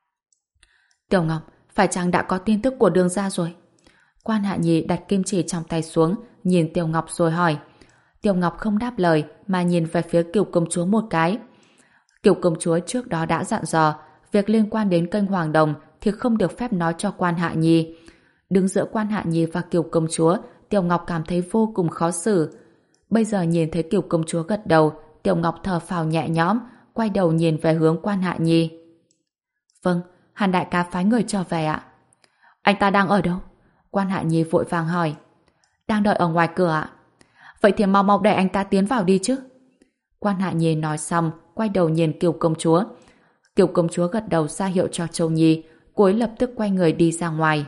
Tiểu Ngọc, phải chăng đã có tin tức của đương gia rồi? Quan Hạ Nhi đặt kim chỉ trong tay xuống, nhìn Tiểu Ngọc rồi hỏi. Tiểu Ngọc không đáp lời, mà nhìn về phía Kiều công chúa một cái. Kiều công chúa trước đó đã dặn dò, việc liên quan đến kênh Hoàng Đồng thì không được phép nói cho Quan Hạ Nhi. Đứng giữa Quan Hạ Nhi và Kiều công chúa, Tiểu Ngọc cảm thấy vô cùng khó xử. Bây giờ nhìn thấy Kiều công chúa gật đầu, Tiểu Ngọc thở phào nhẹ nhõm, quay đầu nhìn về hướng Quan Hạ Nhi. Vâng, Hàn đại ca phái người trở về ạ. Anh ta đang ở đâu? Quan Hạ Nhi vội vàng hỏi. Đang đợi ở ngoài cửa ạ. Vậy thì mau mau để anh ta tiến vào đi chứ. Quan Hạ Nhi nói xong, quay đầu nhìn Kiều công chúa. Kiều công chúa gật đầu ra hiệu cho Châu Nhi, cô ấy lập tức quay người đi ra ngoài.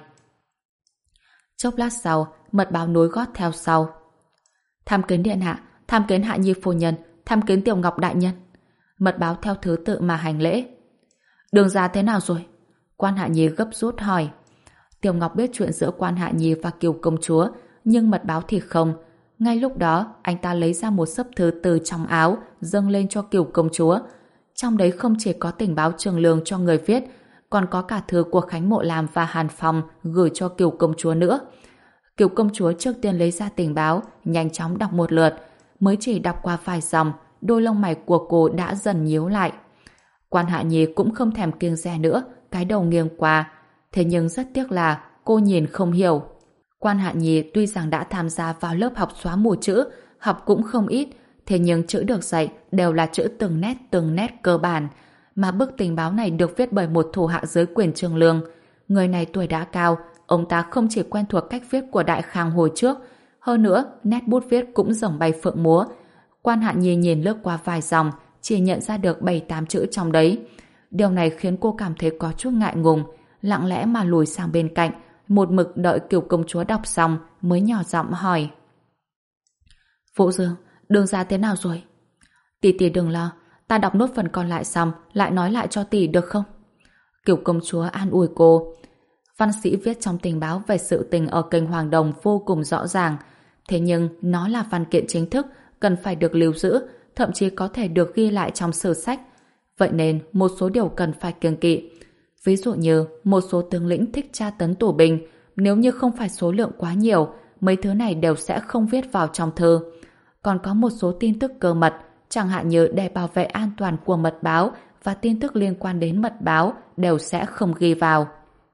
Chốc lát sau, mật báo nối gót theo sau. Tham kiến điện hạ, tham kiến Hạ Nhi phu nhân, tham kiến Tiểu Ngọc đại nhân. Mật báo theo thứ tự mà hành lễ. Đường ra thế nào rồi? Quan Hạ Nhi gấp rút hỏi. Tiểu Ngọc biết chuyện giữa Quan Hạ Nhi và Kiều công chúa, nhưng mật báo thì không. Ngay lúc đó, anh ta lấy ra một xấp thư từ trong áo, dâng lên cho Kiều công chúa. Trong đấy không chỉ có tình báo trường lương cho người viết, còn có cả thư của Khánh Mộ Lam và Hàn Phong gửi cho Kiều công chúa nữa. Kiều công chúa trước tiên lấy ra tình báo, nhanh chóng đọc một lượt, mới chỉ đọc qua vài dòng, đôi lông mày của cô đã dần nhíu lại. Quan Hạ Nhi cũng không thèm kiêng dè nữa, cái đầu nghiêng qua. Thế nhưng rất tiếc là cô nhìn không hiểu. Quan Hạ Nhi tuy rằng đã tham gia vào lớp học xóa mù chữ, học cũng không ít, thế nhưng chữ được dạy đều là chữ từng nét từng nét cơ bản, mà bức tình báo này được viết bởi một thủ hạ dưới quyền Trường Lương. Người này tuổi đã cao, ông ta không chỉ quen thuộc cách viết của Đại Khang hồi trước, hơn nữa nét bút viết cũng rồng bay phượng múa. Quan Hạ Nhi nhìn lướt qua vài dòng, chỉ nhận ra được bảy tám chữ trong đấy. Điều này khiến cô cảm thấy có chút ngại ngùng, lặng lẽ mà lùi sang bên cạnh, một mực đợi Kiều công chúa đọc xong mới nhỏ giọng hỏi. Vũ Dương, đường ra thế nào rồi? Tỷ tỷ đừng lo, ta đọc nốt phần còn lại xong lại nói lại cho tỷ được không? Kiều công chúa an ủi cô. Văn sĩ viết trong tình báo về sự tình ở kênh Hoàng Đồng vô cùng rõ ràng. Thế nhưng nó là văn kiện chính thức, cần phải được lưu giữ, thậm chí có thể được ghi lại trong sử sách. Vậy nên một số điều cần phải kiêng kỵ. Ví dụ như một số tướng lĩnh thích tra tấn tù binh, nếu như không phải số lượng quá nhiều, mấy thứ này đều sẽ không viết vào trong thư. Còn có một số tin tức cơ mật, chẳng hạn như để bảo vệ an toàn của mật báo và tin tức liên quan đến mật báo đều sẽ không ghi vào.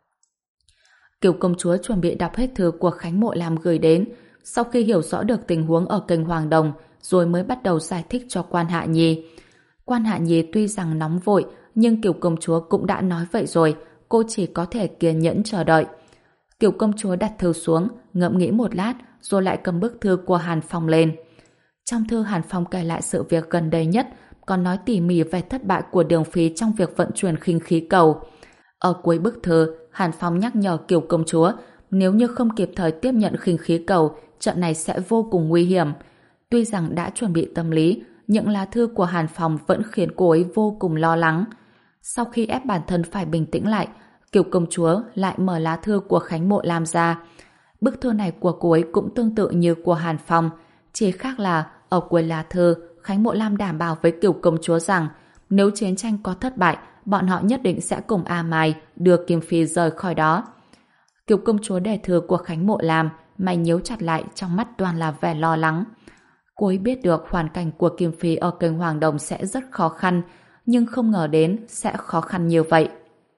Kiều công chúa chuẩn bị đọc hết thư của Khánh Mộ Lam gửi đến, sau khi hiểu rõ được tình huống ở kênh Hoàng Đồng, rồi mới bắt đầu giải thích cho quan Hạ Nhi. Quan Hạ Nhi tuy rằng nóng vội, nhưng Kiều công chúa cũng đã nói vậy rồi, cô chỉ có thể kiên nhẫn chờ đợi. Kiều công chúa đặt thư xuống, ngẫm nghĩ một lát, rồi lại cầm bức thư của Hàn Phong lên. Trong thư Hàn Phong kể lại sự việc gần đây nhất, còn nói tỉ mỉ về thất bại của Đường Phi trong việc vận chuyển khinh khí cầu. Ở cuối bức thư, Hàn Phong nhắc nhở Kiều công chúa, nếu như không kịp thời tiếp nhận khinh khí cầu, trận này sẽ vô cùng nguy hiểm. Tuy rằng đã chuẩn bị tâm lý, những lá thư của Hàn Phong vẫn khiến cô ấy vô cùng lo lắng. Sau khi ép bản thân phải bình tĩnh lại, Kiều công chúa lại mở lá thư của Khánh Mộ Lam ra. Bức thư này của cô ấy cũng tương tự như của Hàn Phong, chỉ khác là ở cuối lá thư, Khánh Mộ Lam đảm bảo với Kiều công chúa rằng nếu chiến tranh có thất bại, bọn họ nhất định sẽ cùng A Mai đưa Kim Phi rời khỏi đó. Kiều công chúa đề thư của Khánh Mộ Lam, mày nhíu chặt lại, trong mắt toàn là vẻ lo lắng. Cô ấy biết được hoàn cảnh của Kim Phi ở kênh Hoàng Đồng sẽ rất khó khăn, nhưng không ngờ đến sẽ khó khăn như vậy.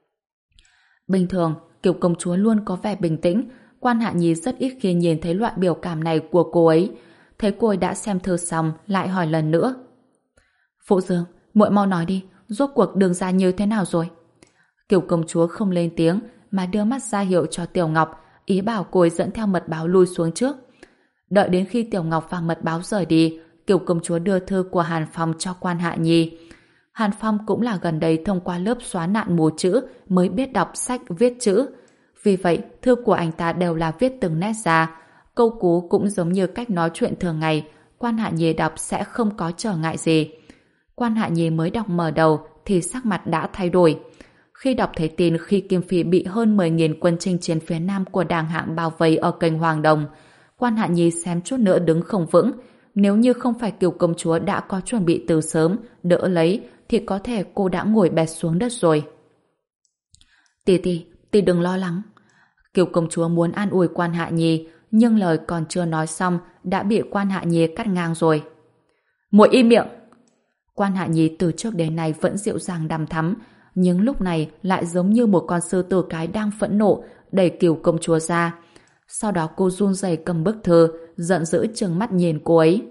Bình thường, Kiều công chúa luôn có vẻ bình tĩnh, quan Hạ Nhi rất ít khi nhìn thấy loại biểu cảm này của cô ấy. Thấy cô ấy đã xem thư xong, lại hỏi lần nữa. Phụ Dương, muội mau nói đi, rốt cuộc đường ra như thế nào rồi? Kiều công chúa không lên tiếng, mà đưa mắt ra hiệu cho Tiểu Ngọc, ý bảo cô ấy dẫn theo mật báo lui xuống trước. Đợi đến khi Tiểu Ngọc và mật báo rời đi, Kiều công chúa đưa thư của Hàn Phong cho quan Hạ Nhi. Hàn Phong cũng là gần đây thông qua lớp xóa nạn mù chữ mới biết đọc sách viết chữ. Vì vậy, thư của anh ta đều là viết từng nét ra. Câu cú cũng giống như cách nói chuyện thường ngày, quan Hạ Nhi đọc sẽ không có trở ngại gì. Quan Hạ Nhi mới đọc mở đầu thì sắc mặt đã thay đổi. Khi đọc thấy tin khi Kim Phi bị hơn mười nghìn quân chinh chiến phía nam của Đàng Hạng bao vây ở kênh Hoàng Đồng, quan Hạ Nhi xém chút nữa đứng không vững. Nếu như không phải Kiều công chúa đã có chuẩn bị từ sớm, đỡ lấy, thì có thể cô đã ngồi bệt xuống đất rồi. Tỷ tỷ, tỷ đừng lo lắng. Kiều công chúa muốn an ủi quan Hạ Nhi, nhưng lời còn chưa nói xong đã bị quan Hạ Nhi cắt ngang rồi. Muội im miệng! Quan Hạ Nhi từ trước đến nay vẫn dịu dàng đằm thắm, nhưng lúc này lại giống như một con sư tử cái đang phẫn nộ, đẩy Kiều công chúa ra. Sau đó cô run rẩy cầm bức thư, giận dữ trừng mắt nhìn cô ấy.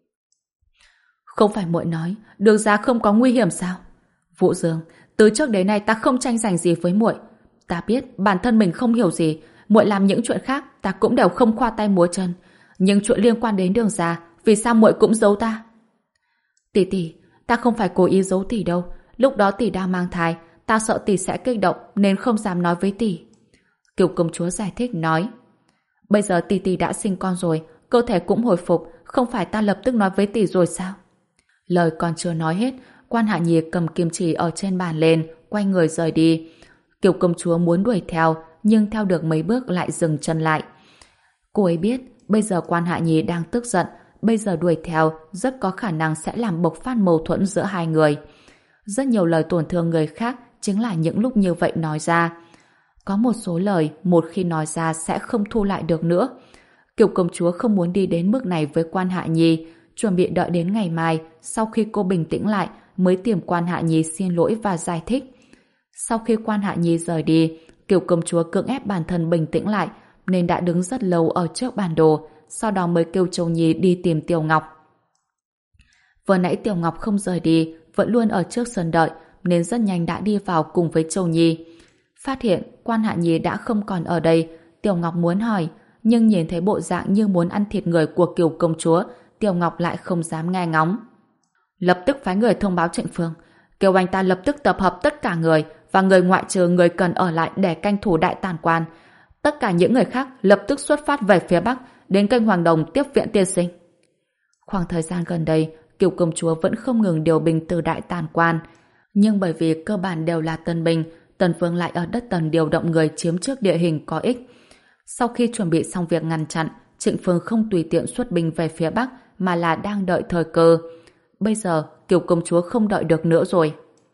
Không phải muội nói, đường ra không có nguy hiểm sao? Vũ Dương, từ trước đến nay ta không tranh giành gì với muội. Ta biết bản thân mình không hiểu gì, muội làm những chuyện khác ta cũng đều không khoa tay múa chân. Nhưng chuyện liên quan đến đường ra, vì sao muội cũng giấu ta? Tỷ tỷ, ta không phải cố ý giấu tỷ đâu. Lúc đó tỷ đang mang thai, ta sợ tỷ sẽ kích động nên không dám nói với tỷ. Kiều công chúa giải thích nói. Bây giờ tỷ tỷ đã sinh con rồi, cơ thể cũng hồi phục, không phải ta lập tức nói với tỷ rồi sao? Lời còn chưa nói hết, quan Hạ Nhi cầm kim chỉ ở trên bàn lên, quay người rời đi. Kiều công chúa muốn đuổi theo, nhưng theo được mấy bước lại dừng chân lại. Cô ấy biết, bây giờ quan Hạ Nhi đang tức giận, bây giờ đuổi theo rất có khả năng sẽ làm bộc phát mâu thuẫn giữa hai người. Rất nhiều lời tổn thương người khác chính là những lúc như vậy nói ra. Có một số lời một khi nói ra sẽ không thu lại được nữa. Kiều công chúa không muốn đi đến bước này với quan Hạ Nhi, chuẩn bị đợi đến ngày mai, sau khi cô bình tĩnh lại mới tìm quan Hạ Nhi xin lỗi và giải thích. Sau khi quan Hạ Nhi rời đi, Kiều công chúa cưỡng ép bản thân bình tĩnh lại nên đã đứng rất lâu ở trước bản đồ, sau đó mới kêu Châu Nhi đi tìm Tiểu Ngọc. Vừa nãy Tiểu Ngọc không rời đi, vẫn luôn ở trước sân đợi nên rất nhanh đã đi vào cùng với Châu Nhi. Phát hiện quan Hạ Nhi đã không còn ở đây, Tiểu Ngọc muốn hỏi, nhưng nhìn thấy bộ dạng như muốn ăn thịt người của Kiều công chúa, Tiểu Ngọc lại không dám nghe ngóng. Lập tức phái người thông báo Trịnh Phương, kêu anh ta lập tức tập hợp tất cả người và người ngoại trừ người cần ở lại để canh thủ Đại Tản Quan. Tất cả những người khác lập tức xuất phát về phía Bắc, đến kênh Hoàng Đồng tiếp viện tiên sinh. Khoảng thời gian gần đây, Kiều công chúa vẫn không ngừng điều binh từ Đại Tản Quan, nhưng bởi vì cơ bản đều là tân binh, Tần Phương lại ở đất Tần điều động người chiếm trước địa hình có ích. Sau khi chuẩn bị xong việc ngăn chặn, Trịnh Phương không tùy tiện xuất binh về phía Bắc mà là đang đợi thời cơ. Bây giờ Kiều công chúa không đợi được nữa rồi.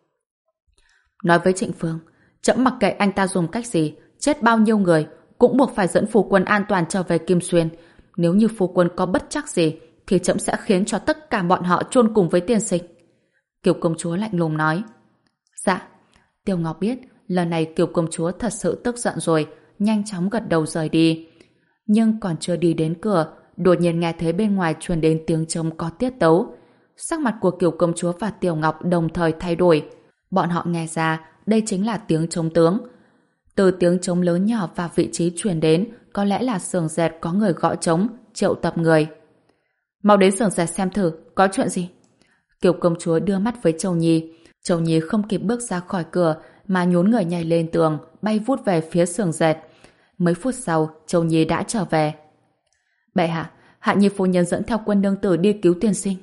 Nói với Trịnh Phương, trẫm mặc kệ anh ta dùng cách gì, chết bao nhiêu người, cũng buộc phải dẫn phu quân an toàn trở về Kim Xuyên. Nếu như phu quân có bất trắc gì, thì trẫm sẽ khiến cho tất cả bọn họ chôn cùng với tiên sinh. Kiều công chúa lạnh lùng nói. Dạ. Tiêu Ngọc biết lần này Kiều công chúa thật sự tức giận rồi, nhanh chóng gật đầu rời đi. Nhưng còn chưa đi đến cửa, đột nhiên nghe thấy bên ngoài truyền đến tiếng trống có tiết tấu. Sắc mặt của Kiều công chúa và Tiểu Ngọc đồng thời thay đổi. Bọn họ nghe ra đây chính là tiếng trống tướng. Từ tiếng trống lớn nhỏ và vị trí truyền đến, có lẽ là xưởng dệt có người gõ trống, triệu tập người. Mau đến xưởng dệt xem thử, có chuyện gì? Kiều công chúa đưa mắt với Châu Nhi. Châu Nhi không kịp bước ra khỏi cửa mà nhún người nhảy lên tường, bay vút về phía xưởng dệt. Mấy phút sau, Châu Nhi đã trở về. Bệ hạ, Hạ Nhi phu nhân dẫn theo quân nương tử đi cứu tiên sinh.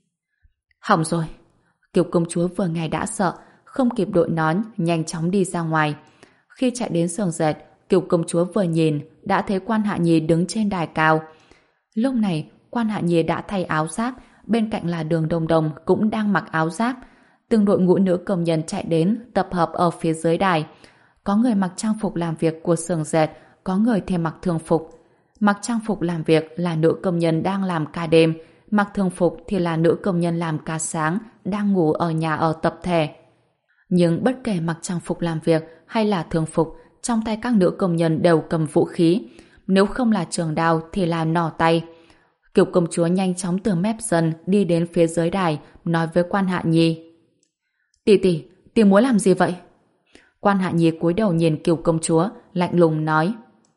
Hỏng rồi. Kiều công chúa vừa nghe đã sợ, không kịp đội nón, nhanh chóng đi ra ngoài. Khi chạy đến xưởng dệt, Kiều công chúa vừa nhìn đã thấy quan Hạ Nhi đứng trên đài cao. Lúc này, quan Hạ Nhi đã thay áo giáp, bên cạnh là Đường Đồng Đồng cũng đang mặc áo giáp. Từng đội ngũ nữ công nhân chạy đến tập hợp ở phía dưới đài. Có người mặc trang phục làm việc của xưởng dệt, có người thì mặc thường phục. Mặc trang phục làm việc là nữ công nhân đang làm ca đêm, mặc thường phục thì là nữ công nhân làm ca sáng, đang ngủ ở nhà ở tập thể. Nhưng bất kể mặc trang phục làm việc hay là thường phục, trong tay các nữ công nhân đều cầm vũ khí. Nếu không là trường đao thì là nỏ tay. Kiều công chúa nhanh chóng từ mép sân đi đến phía dưới đài, nói với quan Hạ Nhi. Tỷ tỷ, tỷ muốn làm gì vậy? Quan Hạ Nhi cúi đầu nhìn Kiều công chúa, lạnh lùng nói.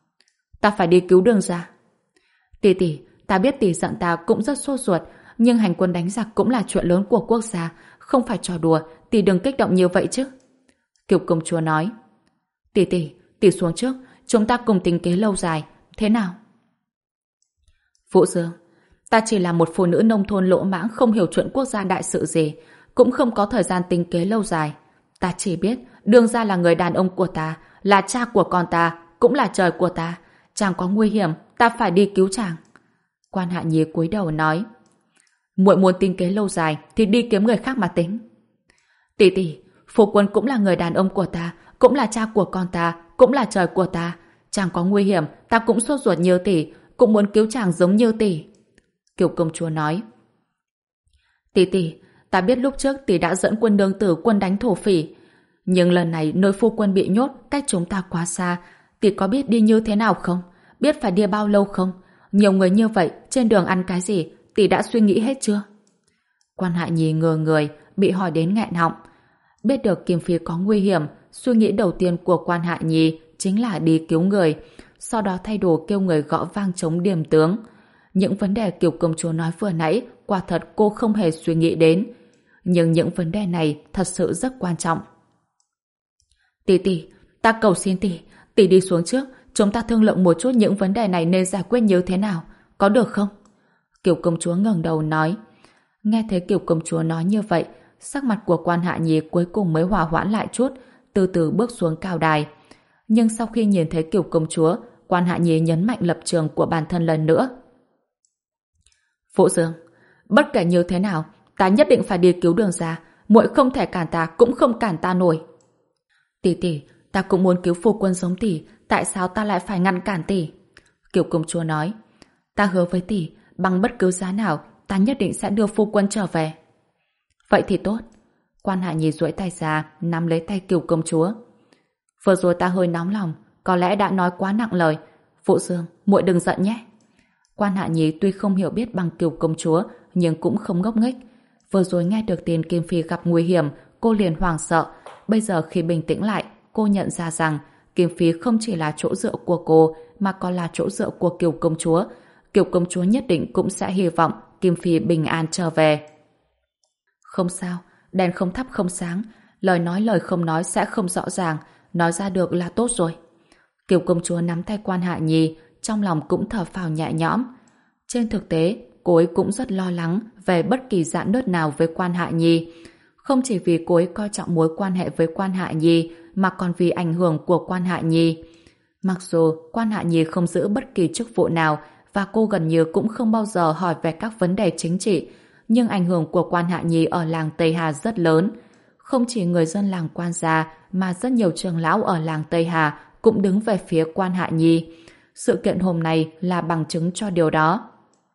Ta phải đi cứu Đường gia. Tỷ tỷ, ta biết tỷ giận ta cũng rất sốt ruột, nhưng hành quân đánh giặc cũng là chuyện lớn của quốc gia, không phải trò đùa, tỷ đừng kích động như vậy chứ. Kiều công chúa nói. Tỷ tỷ, tỷ xuống trước, chúng ta cùng tính kế lâu dài, thế nào? Vũ Dương, ta chỉ là một phụ nữ nông thôn lỗ mãng không hiểu chuyện quốc gia đại sự gì, cũng không có thời gian tính kế lâu dài. Ta chỉ biết Đường gia là người đàn ông của ta, là cha của con ta, cũng là trời của ta. Chàng có nguy hiểm, ta phải đi cứu chàng. Quan Hạ Nhi cúi đầu nói. Muội muốn tính kế lâu dài thì đi kiếm người khác mà tính. Tỷ tỷ, phu quân cũng là người đàn ông của ta, cũng là cha của con ta, cũng là trời của ta. Chàng có nguy hiểm, ta cũng sốt ruột như tỷ, cũng muốn cứu chàng giống như tỷ. Kiều công chúa nói. Tỷ tỷ, ta biết lúc trước tỷ đã dẫn quân nương tử quân đánh thổ phỉ, nhưng lần này nơi phu quân bị nhốt cách chúng ta quá xa, tỷ có biết đi như thế nào không? Biết phải đi bao lâu không? Nhiều người như vậy, trên đường ăn cái gì, tỷ đã suy nghĩ hết chưa? Quan Hạ Nhi ngờ người, bị hỏi đến nghẹn họng. Biết được Kim Phi có nguy hiểm, suy nghĩ đầu tiên của Quan Hạ Nhi chính là đi cứu người, sau đó thay đồ kêu người gõ vang trống điềm tướng. Những vấn đề Kiều công chúa nói vừa nãy, quả thật cô không hề suy nghĩ đến. Nhưng những vấn đề này thật sự rất quan trọng. Tỷ tỷ, ta cầu xin tỷ, tỷ đi xuống trước, chúng ta thương lượng một chút những vấn đề này nên giải quyết như thế nào, có được không? Kiều công chúa ngẩng đầu nói. Nghe thấy Kiều công chúa nói như vậy, sắc mặt của Quan Hạ Nhi cuối cùng mới hòa hoãn lại chút, từ từ bước xuống cao đài. Nhưng sau khi nhìn thấy Kiều công chúa, Quan Hạ Nhi nhấn mạnh lập trường của bản thân lần nữa. Vũ Dương, bất kể như thế nào, ta nhất định phải đi cứu Đường gia, muội không thể cản ta, cũng không cản ta nổi. Tỷ tỷ, ta cũng muốn cứu phu quân giống tỷ, tại sao ta lại phải ngăn cản tỷ? Kiều công chúa nói. Ta hứa với tỷ, bằng bất cứ giá nào, ta nhất định sẽ đưa phu quân trở về. Vậy thì tốt. Quan Hạ Nhi duỗi tay ra, nắm lấy tay Kiều công chúa. Vừa rồi ta hơi nóng lòng, có lẽ đã nói quá nặng lời. Vũ Dương, muội đừng giận nhé. Quan Hạ Nhi tuy không hiểu biết bằng Kiều công chúa, nhưng cũng không ngốc nghếch. Vừa rồi nghe được tin Kim Phi gặp nguy hiểm, cô liền hoảng sợ. Bây giờ khi bình tĩnh lại, cô nhận ra rằng Kim Phi không chỉ là chỗ dựa của cô, mà còn là chỗ dựa của Kiều công chúa. Kiều công chúa nhất định cũng sẽ hy vọng Kim Phi bình an trở về. Không sao, đèn không thắp không sáng, lời nói lời không nói sẽ không rõ ràng, nói ra được là tốt rồi. Kiều công chúa nắm tay Quan Hạ Nhi, trong lòng cũng thở phào nhẹ nhõm. Trên thực tế, cô ấy cũng rất lo lắng về bất kỳ rạn nứt nào với Quan Hạ Nhi. Không chỉ vì cô ấy coi trọng mối quan hệ với Quan Hạ Nhi, mà còn vì ảnh hưởng của Quan Hạ Nhi. Mặc dù Quan Hạ Nhi không giữ bất kỳ chức vụ nào và cô gần như cũng không bao giờ hỏi về các vấn đề chính trị, nhưng ảnh hưởng của Quan Hạ Nhi ở làng Tây Hà rất lớn. Không chỉ người dân làng Quan gia mà rất nhiều trưởng lão ở làng Tây Hà cũng đứng về phía Quan Hạ Nhi. Sự kiện hôm nay là bằng chứng cho điều đó.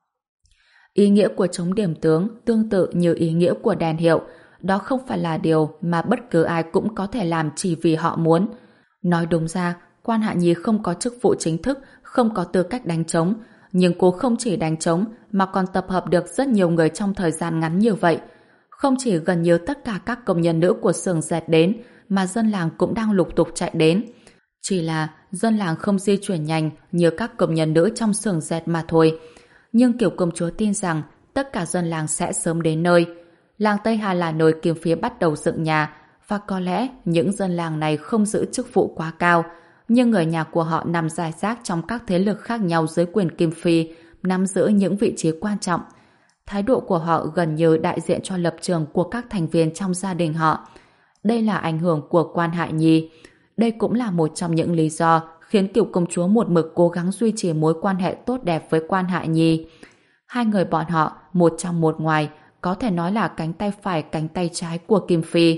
Ý nghĩa của chống điểm tướng tương tự như ý nghĩa của đèn hiệu, đó không phải là điều mà bất cứ ai cũng có thể làm chỉ vì họ muốn. Nói đúng ra, Quan Hạ Nhi không có chức vụ chính thức, không có tư cách đánh trống, nhưng cô không chỉ đánh trống mà còn tập hợp được rất nhiều người trong thời gian ngắn như vậy. Không chỉ gần như tất cả các công nhân nữ của xưởng dệt đến, mà dân làng cũng đang lục tục chạy đến. Chỉ là dân làng không di chuyển nhanh như các công nhân nữ trong xưởng dệt mà thôi. Nhưng Kiều công chúa tin rằng tất cả dân làng sẽ sớm đến nơi. Làng Tây Hà là nơi Kim Phi bắt đầu dựng nhà, và có lẽ những dân làng này không giữ chức vụ quá cao, nhưng người nhà của họ nằm rải rác trong các thế lực khác nhau dưới quyền Kim Phi, nắm giữ những vị trí quan trọng. Thái độ của họ gần như đại diện cho lập trường của các thành viên trong gia đình họ. Đây là ảnh hưởng của Quan Hạ Nhi. Đây cũng là một trong những lý do khiến Kiều công chúa một mực cố gắng duy trì mối quan hệ tốt đẹp với Quan Hạ Nhi. Hai người bọn họ, một trong một ngoài, có thể nói là cánh tay phải cánh tay trái của Kim Phi.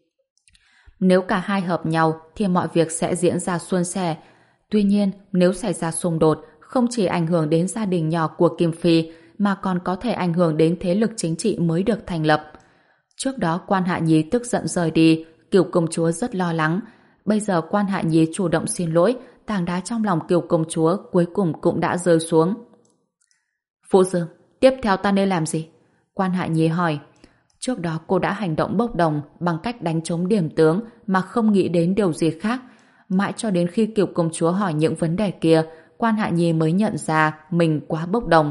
Nếu cả hai hợp nhau thì mọi việc sẽ diễn ra suôn sẻ. Tuy nhiên, nếu xảy ra xung đột, không chỉ ảnh hưởng đến gia đình nhỏ của Kim Phi mà còn có thể ảnh hưởng đến thế lực chính trị mới được thành lập. Trước đó Quan Hạ Nhi tức giận rời đi, Kiều công chúa rất lo lắng. Bây giờ Quan Hạ Nhi chủ động xin lỗi, tảng đá trong lòng Kiều công chúa cuối cùng cũng đã rơi xuống. Phụ Dương, tiếp theo ta nên làm gì? Quan Hạ Nhi hỏi. Trước đó cô đã hành động bốc đồng bằng cách đánh trống điểm tướng mà không nghĩ đến điều gì khác. Mãi cho đến khi Kiều công chúa hỏi những vấn đề kia, Quan Hạ Nhi mới nhận ra mình quá bốc đồng.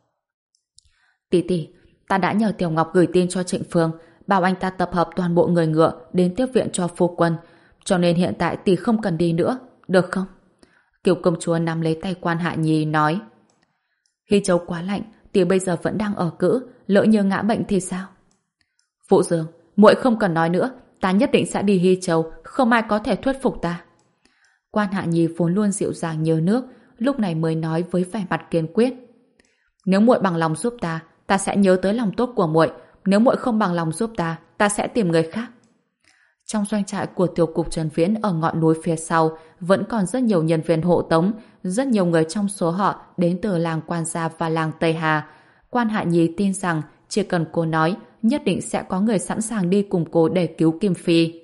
Tỷ tỷ, ta đã nhờ Tiểu Ngọc gửi tin cho Trịnh Phương, bảo anh ta tập hợp toàn bộ người ngựa đến tiếp viện cho phu quân, cho nên hiện tại tỷ không cần đi nữa, được không? Kiều công chúa nắm lấy tay Quan Hạ Nhi nói. Hy Châu quá lạnh, tỷ bây giờ vẫn đang ở cữ, lỡ như ngã bệnh thì sao? Phụ Dương, muội không cần nói nữa, ta nhất định sẽ đi Hy Châu, không ai có thể thuyết phục ta. Quan Hạ Nhi vốn luôn dịu dàng như nước, lúc này mới nói với vẻ mặt kiên quyết. Nếu muội bằng lòng giúp ta, ta sẽ nhớ tới lòng tốt của muội. Nếu muội không bằng lòng giúp ta, ta sẽ tìm người khác. Trong doanh trại của tiểu cục Trần Viễn ở ngọn núi phía sau vẫn còn rất nhiều nhân viên hộ tống, rất nhiều người trong số họ đến từ làng Quan gia và làng Tây Hà. Quan Hạ Nhi tin rằng chỉ cần cô nói, nhất định sẽ có người sẵn sàng đi cùng cô để cứu Kim Phi.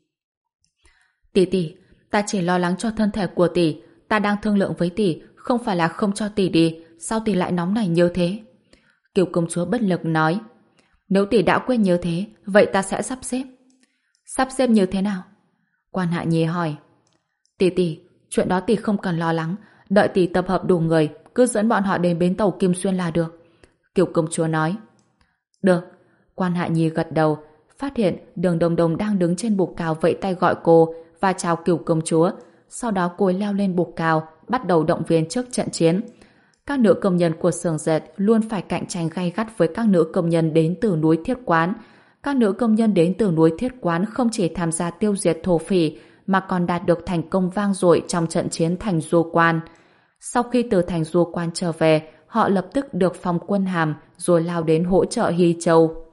Tỷ tỷ, ta chỉ lo lắng cho thân thể của tỷ, ta đang thương lượng với tỷ, không phải là không cho tỷ đi, sao tỷ lại nóng này như thế? Kiều công chúa bất lực nói. Nếu tỷ đã quên như thế, vậy ta sẽ sắp xếp. Sắp xếp như thế nào? Quan Hạ Nhi hỏi. Tỷ tỷ, chuyện đó tỷ không cần lo lắng, đợi tỷ tập hợp đủ người, cứ dẫn bọn họ đến bến tàu Kim Xuyên là được. Kiều công chúa nói. Được. Quan Hạ Nhi gật đầu, phát hiện Đường Đồng Đồng đang đứng trên bục cao vẫy tay gọi cô và chào Kiều công chúa. Sau đó cô ấy leo lên bục cao, bắt đầu động viên trước trận chiến. Các nữ công nhân của xưởng dệt luôn phải cạnh tranh gay gắt với các nữ công nhân đến từ núi Thiết Quán. Các nữ công nhân đến từ núi Thiết Quán không chỉ tham gia tiêu diệt thổ phỉ mà còn đạt được thành công vang dội trong trận chiến thành Du Quan. Sau khi từ thành Du Quan trở về, họ lập tức được phong quân hàm rồi lao đến hỗ trợ Hy Châu.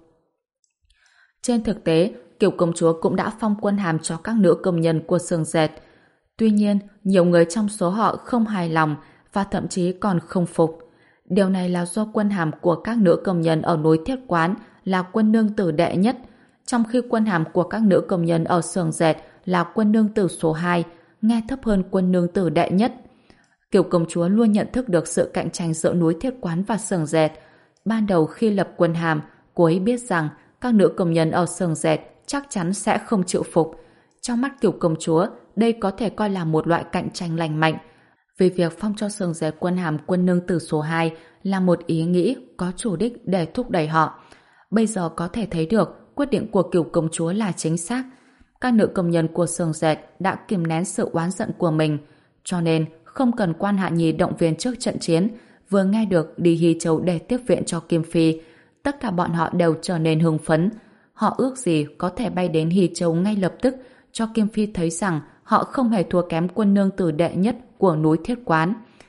Trên thực tế, Kiều công chúa cũng đã phong quân hàm cho các nữ công nhân của xưởng dệt. Tuy nhiên, nhiều người trong số họ không hài lòng và thậm chí còn không phục. Điều này là do quân hàm của các nữ công nhân ở núi Thiết Quán là quân nương tử đệ nhất, trong khi quân hàm của các nữ công nhân ở xưởng dệt là quân nương tử số hai, nghe thấp hơn quân nương tử đệ nhất. Kiều công chúa luôn nhận thức được sự cạnh tranh giữa núi Thiết Quán và xưởng dệt. Ban đầu khi lập quân hàm, cô ấy biết rằng các nữ công nhân ở xưởng dệt chắc chắn sẽ không chịu phục. Trong mắt Kiều công chúa, đây có thể coi là một loại cạnh tranh lành mạnh. Vì việc phong cho xưởng dệt quân hàm quân nương tử số hai là một ý nghĩ có chủ đích để thúc đẩy họ. Bây giờ có thể thấy được quyết định của Kiều công chúa là chính xác. Các nữ công nhân của xưởng dệt đã kìm nén sự oán giận của mình, cho nên không cần Quan Hạ Nhi động viên trước trận chiến, vừa nghe được đi Hy Châu để tiếp viện cho Kim Phi, tất cả bọn họ đều trở nên hưng phấn. Họ ước gì có thể bay đến Hy Châu ngay lập tức, cho Kim Phi thấy rằng họ không hề thua kém quân nương tử đệ nhất của núi Thiết Quán.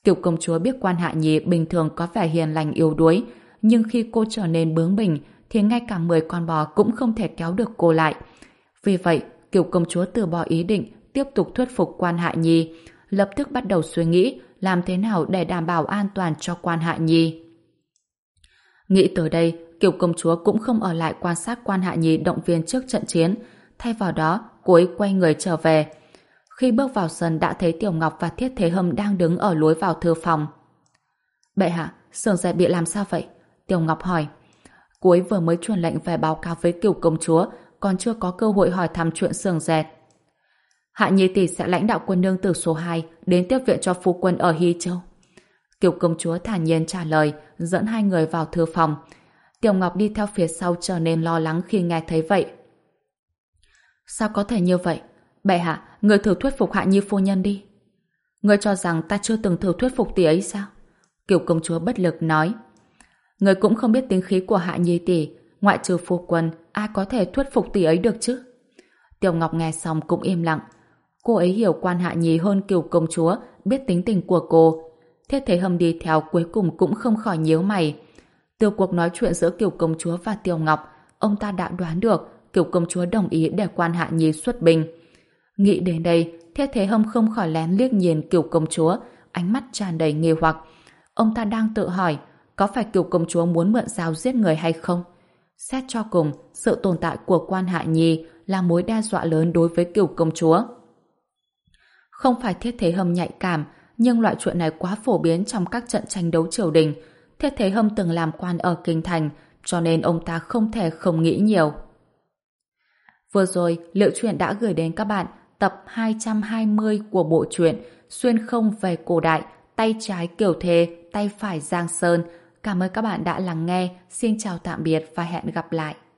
Kiều công chúa biết Quan Hạ Nhi bình thường có vẻ hiền lành yếu đuối, nhưng khi cô trở nên bướng bỉnh thì ngay cả mười con bò cũng không thể kéo được cô lại. Vì vậy, Kiều công chúa từ bỏ ý định tiếp tục thuyết phục Quan Hạ Nhi, lập tức bắt đầu suy nghĩ làm thế nào để đảm bảo an toàn cho Quan Hạ Nhi. Nghĩ tới đây, Kiều công chúa cũng không ở lại quan sát Quan Hạ Nhi động viên trước trận chiến, thay vào đó cô ấy quay người trở về. Khi bước vào sân đã thấy Tiểu Ngọc và Thiết Thế Hâm đang đứng ở lối vào thư phòng. Bệ hạ, Sường Dẹt bị làm sao vậy? Tiểu Ngọc hỏi. Cô ấy vừa mới truyền lệnh về báo cáo với Kiều công chúa, còn chưa có cơ hội hỏi thăm chuyện Sường Dẹt. Hạ Nhi tỷ sẽ lãnh đạo quân nương tử số hai đến tiếp viện cho phu quân ở Hy Châu. Kiều công chúa thản nhiên trả lời, dẫn hai người vào thư phòng. Tiểu Ngọc đi theo phía sau trở nên lo lắng khi nghe thấy vậy. Sao có thể như vậy? Bệ hạ, người thử thuyết phục Hạ Nhi phu nhân đi. Người cho rằng ta chưa từng thử thuyết phục tỷ ấy sao? Kiều công chúa bất lực nói. Người cũng không biết tính khí của Hạ Nhi tỷ, ngoại trừ phu quân, ai có thể thuyết phục tỷ ấy được chứ? Tiểu Ngọc nghe xong cũng im lặng. Cô ấy hiểu Quan Hạ Nhi hơn Kiều công chúa, biết tính tình của cô. Thiết Thế Hâm đi theo cuối cùng cũng không khỏi nhíu mày. Từ cuộc nói chuyện giữa Kiều công chúa và Tiểu Ngọc, ông ta đã đoán được Kiều công chúa đồng ý để Quan Hạ Nhi xuất binh. Nghĩ đến đây, Thiết Thế Hâm không khỏi lén liếc nhìn Kiều công chúa, ánh mắt tràn đầy nghi hoặc. Ông ta đang tự hỏi, có phải Kiều công chúa muốn mượn dao giết người hay không? Xét cho cùng, sự tồn tại của Quan Hạ Nhi là mối đe dọa lớn đối với Kiều công chúa. Không phải Thiết Thế Hâm nhạy cảm, nhưng loại chuyện này quá phổ biến trong các trận tranh đấu triều đình. Thiết Thế Hâm từng làm quan ở Kinh Thành, cho nên ông ta không thể không nghĩ nhiều. Vừa rồi, Liệu Truyện đã gửi đến các bạn tập hai trăm hai mươi của bộ truyện Xuyên không về cổ đại, tay trái Kiều Thề, tay phải Giang Sơn. Cảm ơn các bạn đã lắng nghe. Xin chào tạm biệt và hẹn gặp lại.